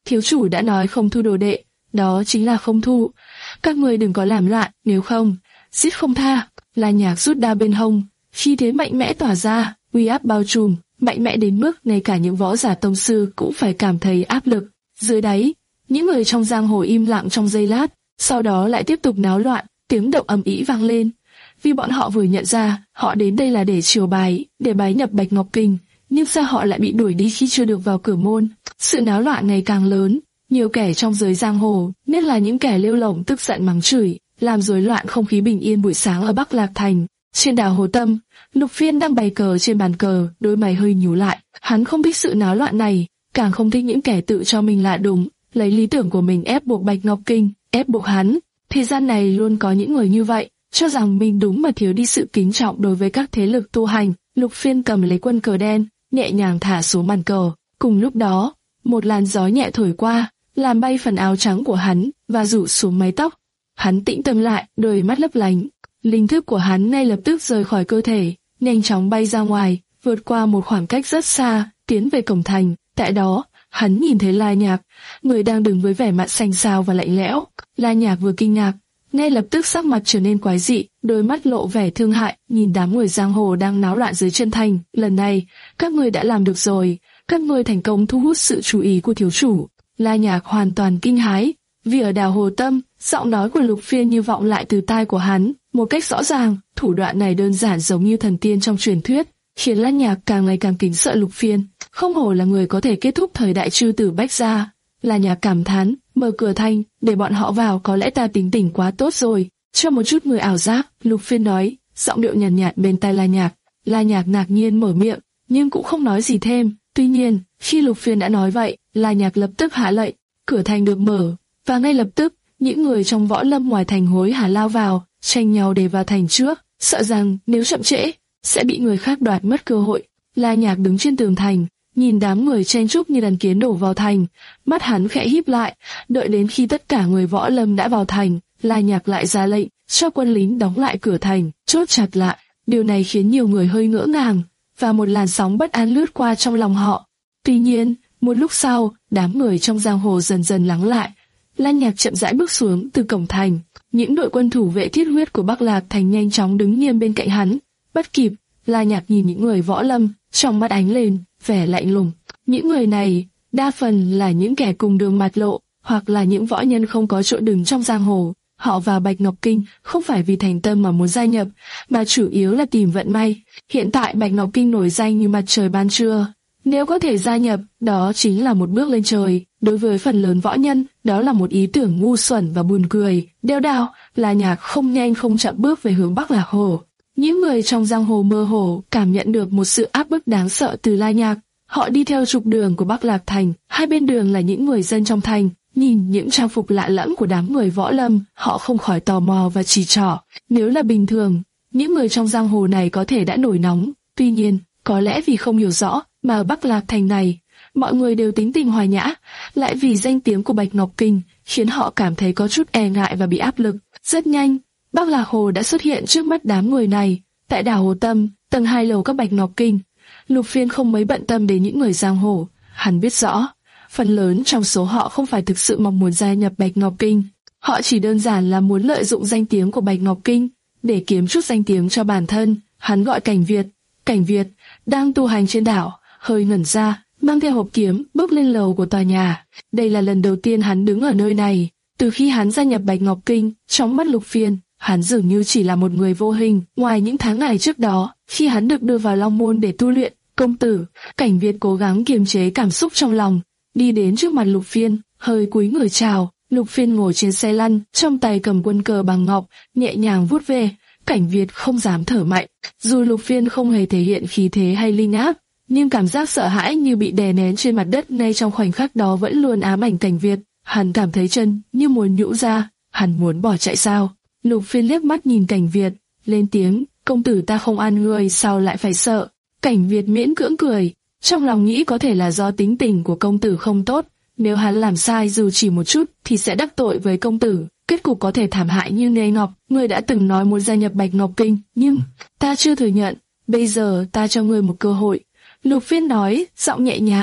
thiếu chủ đã nói không thu đồ đệ, đó chính là không thu. Các người đừng có làm loạn, nếu không, giết không tha. La Nhạc rút đao bên hông, khí thế mạnh mẽ tỏa ra, uy áp bao trùm, mạnh mẽ đến mức ngay cả những võ giả tông sư cũng phải cảm thấy áp lực. Dưới đáy, những người trong giang hồ im lặng trong giây lát, sau đó lại tiếp tục náo loạn, tiếng động ầm ĩ vang lên. Vì bọn họ vừa nhận ra, họ đến đây là để chiều bái, để bái nhập Bạch Ngọc Kinh, nhưng sao họ lại bị đuổi đi khi chưa được vào cửa môn? Sự náo loạn ngày càng lớn, nhiều kẻ trong giới giang hồ, nhất là những kẻ lêu lổng tức giận mắng chửi, làm rối loạn không khí bình yên buổi sáng ở Bắc Lạc Thành. Trên đảo Hồ Tâm, Lục Phiên đang bày cờ trên bàn cờ, đôi mày hơi nhíu lại. Hắn không thích sự náo loạn này, càng không thích những kẻ tự cho mình là đúng, lấy lý tưởng của mình ép buộc Bạch Ngọc Kinh, ép buộc hắn. Thế gian này luôn có những người như vậy, cho rằng mình đúng mà thiếu đi sự kính trọng đối với các thế lực tu hành. Lục Phiên cầm lấy quân cờ đen, nhẹ nhàng thả xuống bàn cờ. Cùng lúc đó, một làn gió nhẹ thổi qua, làm bay phần áo trắng của hắn và rủ xuống mái tóc. Hắn tĩnh tâm lại, đôi mắt lấp lánh. Linh thức của hắn ngay lập tức rời khỏi cơ thể, nhanh chóng bay ra ngoài, vượt qua một khoảng cách rất xa, tiến về cổng thành. Tại đó, hắn nhìn thấy La Nhạc, người đang đứng với vẻ mặt xanh xao và lạnh lẽo. La Nhạc vừa kinh ngạc, ngay lập tức sắc mặt trở nên quái dị, đôi mắt lộ vẻ thương hại, nhìn đám người giang hồ đang náo loạn dưới chân thành. Lần này, các ngươi đã làm được rồi, các ngươi thành công thu hút sự chú ý của thiếu chủ. La Nhạc hoàn toàn kinh hãi, vì ở đảo Hồ Tâm, giọng nói của Lục Phiên như vọng lại từ tai của hắn, một cách rõ ràng. Thủ đoạn này đơn giản giống như thần tiên trong truyền thuyết, khiến La Nhạc càng ngày càng kính sợ Lục Phiên. Không hổ là người có thể kết thúc thời đại chư tử bách gia. La Nhạc cảm thán, mở cửa thành, để bọn họ vào, có lẽ ta tính tình quá tốt rồi. Cho một chút người ảo giác, Lục Phiên nói, giọng điệu nhàn nhạt, nhạt bên tai La Nhạc. La Nhạc ngạc nhiên mở miệng, nhưng cũng không nói gì thêm. Tuy nhiên, khi Lục Phiên đã nói vậy, La Nhạc lập tức hạ lệnh, cửa thành được mở, và ngay lập tức, những người trong võ lâm ngoài thành hối hả lao vào, tranh nhau để vào thành trước, sợ rằng nếu chậm trễ, sẽ bị người khác đoạt mất cơ hội. La Nhạc đứng trên tường thành, nhìn đám người chen chúc như đàn kiến đổ vào thành, mắt hắn khẽ híp lại, đợi đến khi tất cả người võ lâm đã vào thành, La Nhạc lại ra lệnh, cho quân lính đóng lại cửa thành, chốt chặt lại. Điều này khiến nhiều người hơi ngỡ ngàng, và một làn sóng bất an lướt qua trong lòng họ. Tuy nhiên, một lúc sau, đám người trong giang hồ dần dần lắng lại. La Nhạc chậm rãi bước xuống từ cổng thành, những đội quân thủ vệ thiết huyết của Bắc Lạc Thành nhanh chóng đứng nghiêm bên cạnh hắn. Bắt kịp, La Nhạc nhìn những người võ lâm, trong mắt ánh lên vẻ lạnh lùng. Những người này, đa phần là những kẻ cùng đường mạt lộ, hoặc là những võ nhân không có chỗ đứng trong giang hồ. Họ vào Bạch Ngọc Kinh không phải vì thành tâm mà muốn gia nhập, mà chủ yếu là tìm vận may. Hiện tại Bạch Ngọc Kinh nổi danh như mặt trời ban trưa. Nếu có thể gia nhập, đó chính là một bước lên trời. Đối với phần lớn võ nhân, đó là một ý tưởng ngu xuẩn và buồn cười. Đeo đao, La Nhạc không nhanh không chậm bước về hướng Bắc Lạc Hồ. Những người trong giang hồ mơ hồ cảm nhận được một sự áp bức đáng sợ từ La Nhạc. Họ đi theo trục đường của Bắc Lạc Thành, hai bên đường là những người dân trong thành. Nhìn những trang phục lạ lẫm của đám người võ lâm, họ không khỏi tò mò và chỉ trỏ. Nếu là bình thường, những người trong giang hồ này có thể đã nổi nóng. Tuy nhiên, có lẽ vì không hiểu rõ, mà ở Bắc Lạc Thành này, mọi người đều tính tình hòa nhã, lại vì danh tiếng của Bạch Ngọc Kinh, khiến họ cảm thấy có chút e ngại và bị áp lực. Rất nhanh, Bắc Lạc Hồ đã xuất hiện trước mắt đám người này. Tại đảo Hồ Tâm, tầng hai lầu các Bạch Ngọc Kinh, Lục Phiên không mấy bận tâm đến những người giang hồ. Hắn biết rõ, phần lớn trong số họ không phải thực sự mong muốn gia nhập Bạch Ngọc Kinh. Họ chỉ đơn giản là muốn lợi dụng danh tiếng của Bạch Ngọc Kinh để kiếm chút danh tiếng cho bản thân. Hắn gọi Cảnh Việt. Cảnh Việt đang tu hành trên đảo, hơi ngẩn ra, mang theo hộp kiếm, bước lên lầu của tòa nhà. Đây là lần đầu tiên hắn đứng ở nơi này. Từ khi hắn gia nhập Bạch Ngọc Kinh, trong mắt Lục Phiên, hắn dường như chỉ là một người vô hình. Ngoài những tháng ngày trước đó, khi hắn được đưa vào Long Môn để tu luyện, công tử, Cảnh Việt cố gắng kiềm chế cảm xúc trong lòng, đi đến trước mặt Lục Phiên, hơi cúi người chào. Lục Phiên ngồi trên xe lăn, trong tay cầm quân cờ bằng ngọc, nhẹ nhàng vuốt ve. Cảnh Việt không dám thở mạnh. Dù Lục Phiên không hề thể hiện khí thế hay linh áp, nhưng cảm giác sợ hãi như bị đè nén trên mặt đất ngay trong khoảnh khắc đó vẫn luôn ám ảnh Cảnh Việt. Hắn cảm thấy chân như muốn nhũ ra. Hắn muốn bỏ chạy sao? Lục Phiên liếc mắt nhìn Cảnh Việt, lên tiếng, công tử ta không ăn người, sao lại phải sợ? Cảnh Việt miễn cưỡng cười, trong lòng nghĩ có thể là do tính tình của công tử không tốt. Nếu hắn làm sai dù chỉ một chút thì sẽ đắc tội với công tử, kết cục có thể thảm hại như Nghê Ngọc. Ngươi đã từng nói muốn gia nhập Bạch Ngọc Kinh, nhưng ta chưa thừa nhận. Bây giờ ta cho ngươi một cơ hội. Lục Phiên nói, giọng nhẹ nhàng,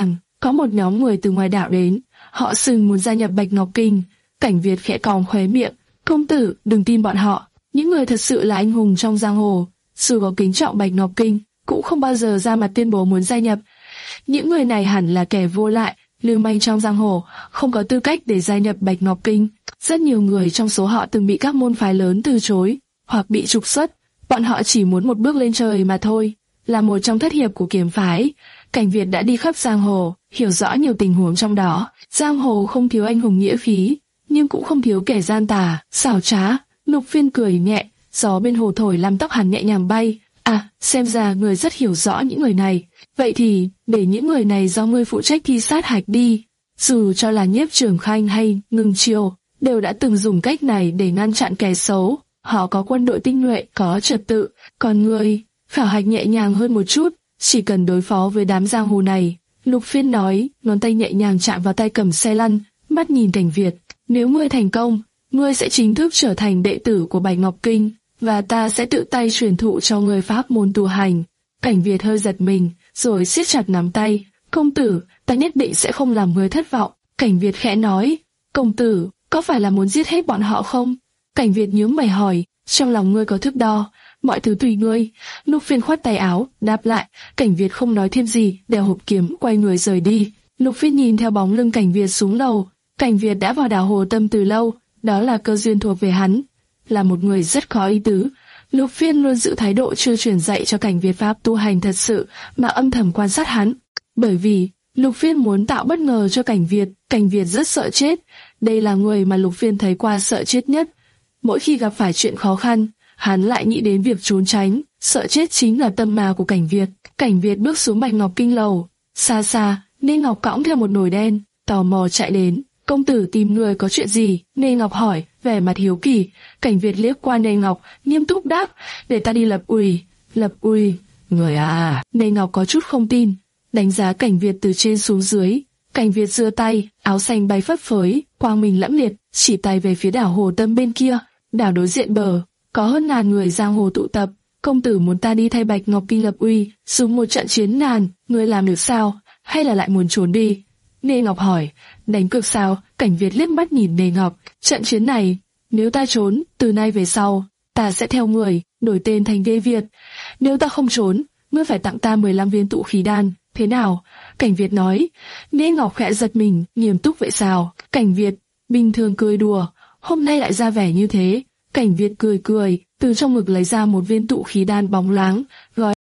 có một nhóm người từ ngoài đảo đến, họ sừng muốn gia nhập Bạch Ngọc Kinh. Cảnh Việt khẽ cong khóe miệng, công tử, đừng tin bọn họ, những người thật sự là anh hùng trong giang hồ, dù có kính trọng Bạch Ngọc Kinh, cũng không bao giờ ra mặt tuyên bố muốn gia nhập. Những người này hẳn là kẻ vô lại, lưu manh trong giang hồ, không có tư cách để gia nhập Bạch Ngọc Kinh. Rất nhiều người trong số họ từng bị các môn phái lớn từ chối, hoặc bị trục xuất, bọn họ chỉ muốn một bước lên trời mà thôi. Là một trong thất hiệp của kiếm phái, Cảnh Việt đã đi khắp giang hồ, hiểu rõ nhiều tình huống trong đó. Giang hồ không thiếu anh hùng nghĩa khí, nhưng cũng không thiếu kẻ gian tà, xảo trá. Lục Phiên cười nhẹ, gió bên hồ thổi làm tóc hắn nhẹ nhàng bay. À, xem ra người rất hiểu rõ những người này. Vậy thì, để những người này do ngươi phụ trách thi sát hạch đi. Dù cho là Nhiếp Trường Khanh hay Ngưng Chiêu, đều đã từng dùng cách này để ngăn chặn kẻ xấu. Họ có quân đội tinh nhuệ, có trật tự. Còn ngươi, khảo hạch nhẹ nhàng hơn một chút, chỉ cần đối phó với đám giang hồ này. Lục Phiên nói, ngón tay nhẹ nhàng chạm vào tay cầm xe lăn, mắt nhìn Cảnh Việt. Nếu ngươi thành công, ngươi sẽ chính thức trở thành đệ tử của Bạch Ngọc Kinh, và ta sẽ tự tay truyền thụ cho ngươi pháp môn tu hành. Cảnh Việt hơi giật mình, rồi siết chặt nắm tay. Công tử, ta nhất định sẽ không làm ngươi thất vọng. Cảnh Việt khẽ nói, công tử, có phải là muốn giết hết bọn họ không? Cảnh Việt nhướng mày hỏi, trong lòng ngươi có thước đo, mọi thứ tùy ngươi. Lục Phiên khoát tay áo, đáp lại. Cảnh Việt không nói thêm gì, đeo hộp kiếm, quay người rời đi. Lục Phiên nhìn theo bóng lưng Cảnh Việt xuống lầu. Cảnh Việt đã vào đảo Hồ Tâm từ lâu, đó là cơ duyên thuộc về hắn. Là một người rất có ý tứ, Lục Phiên luôn giữ thái độ chưa truyền dạy cho Cảnh Việt pháp tu hành thật sự, mà âm thầm quan sát hắn. Bởi vì Lục Phiên muốn tạo bất ngờ cho Cảnh Việt. Cảnh Việt rất sợ chết, đây là người mà Lục Phiên thấy qua sợ chết nhất. Mỗi khi gặp phải chuyện khó khăn, hắn lại nghĩ đến việc trốn tránh. Sợ chết chính là tâm ma của Cảnh Việt. Cảnh Việt bước xuống Bạch Ngọc Kinh lầu. Xa xa, Nê Ngọc cõng theo một nồi đen, tò mò chạy đến. Công tử tìm người có chuyện gì? Nê Ngọc hỏi, vẻ mặt hiếu kỳ. Cảnh Việt liếc qua Nê Ngọc, nghiêm túc đáp, để ta đi lập uy. Lập uy? Người à? Nê Ngọc có chút không tin, đánh giá Cảnh Việt từ trên xuống dưới. Cảnh Việt giơ tay, áo xanh bay phấp phới, quang minh lẫm liệt, chỉ tay về phía đảo Hồ Tâm bên kia. Đảo đối diện bờ, có hơn ngàn người giang hồ tụ tập. Công tử muốn ta đi thay Bạch Ngọc Kinh lập uy, dùng một trận chiến ngàn, ngươi làm được sao? Hay là lại muốn trốn đi? Nê Ngọc hỏi, đánh cược sao? Cảnh Việt liếc mắt nhìn Nê Ngọc, trận chiến này, nếu ta trốn, từ nay về sau, ta sẽ theo người, đổi tên thành Ghê Việt. Nếu ta không trốn, ngươi phải tặng ta mười lăm viên tụ khí đan, thế nào? Cảnh Việt nói. Nê Ngọc khẽ giật mình, nghiêm túc vậy sao? Cảnh Việt, bình thường cười đùa, hôm nay lại ra vẻ như thế. Cảnh Việt cười cười, từ trong ngực lấy ra một viên tụ khí đan bóng loáng, gọi.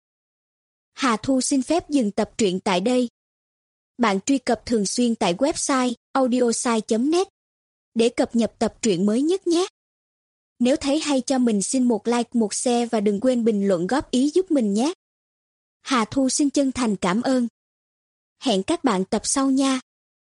Hà Thu xin phép dừng tập truyện tại đây. Bạn truy cập thường xuyên tại website audiosai chấm net để cập nhật tập truyện mới nhất nhé. Nếu thấy hay cho mình xin một like, một share và đừng quên bình luận góp ý giúp mình nhé. Hà Thu xin chân thành cảm ơn. Hẹn các bạn tập sau nha.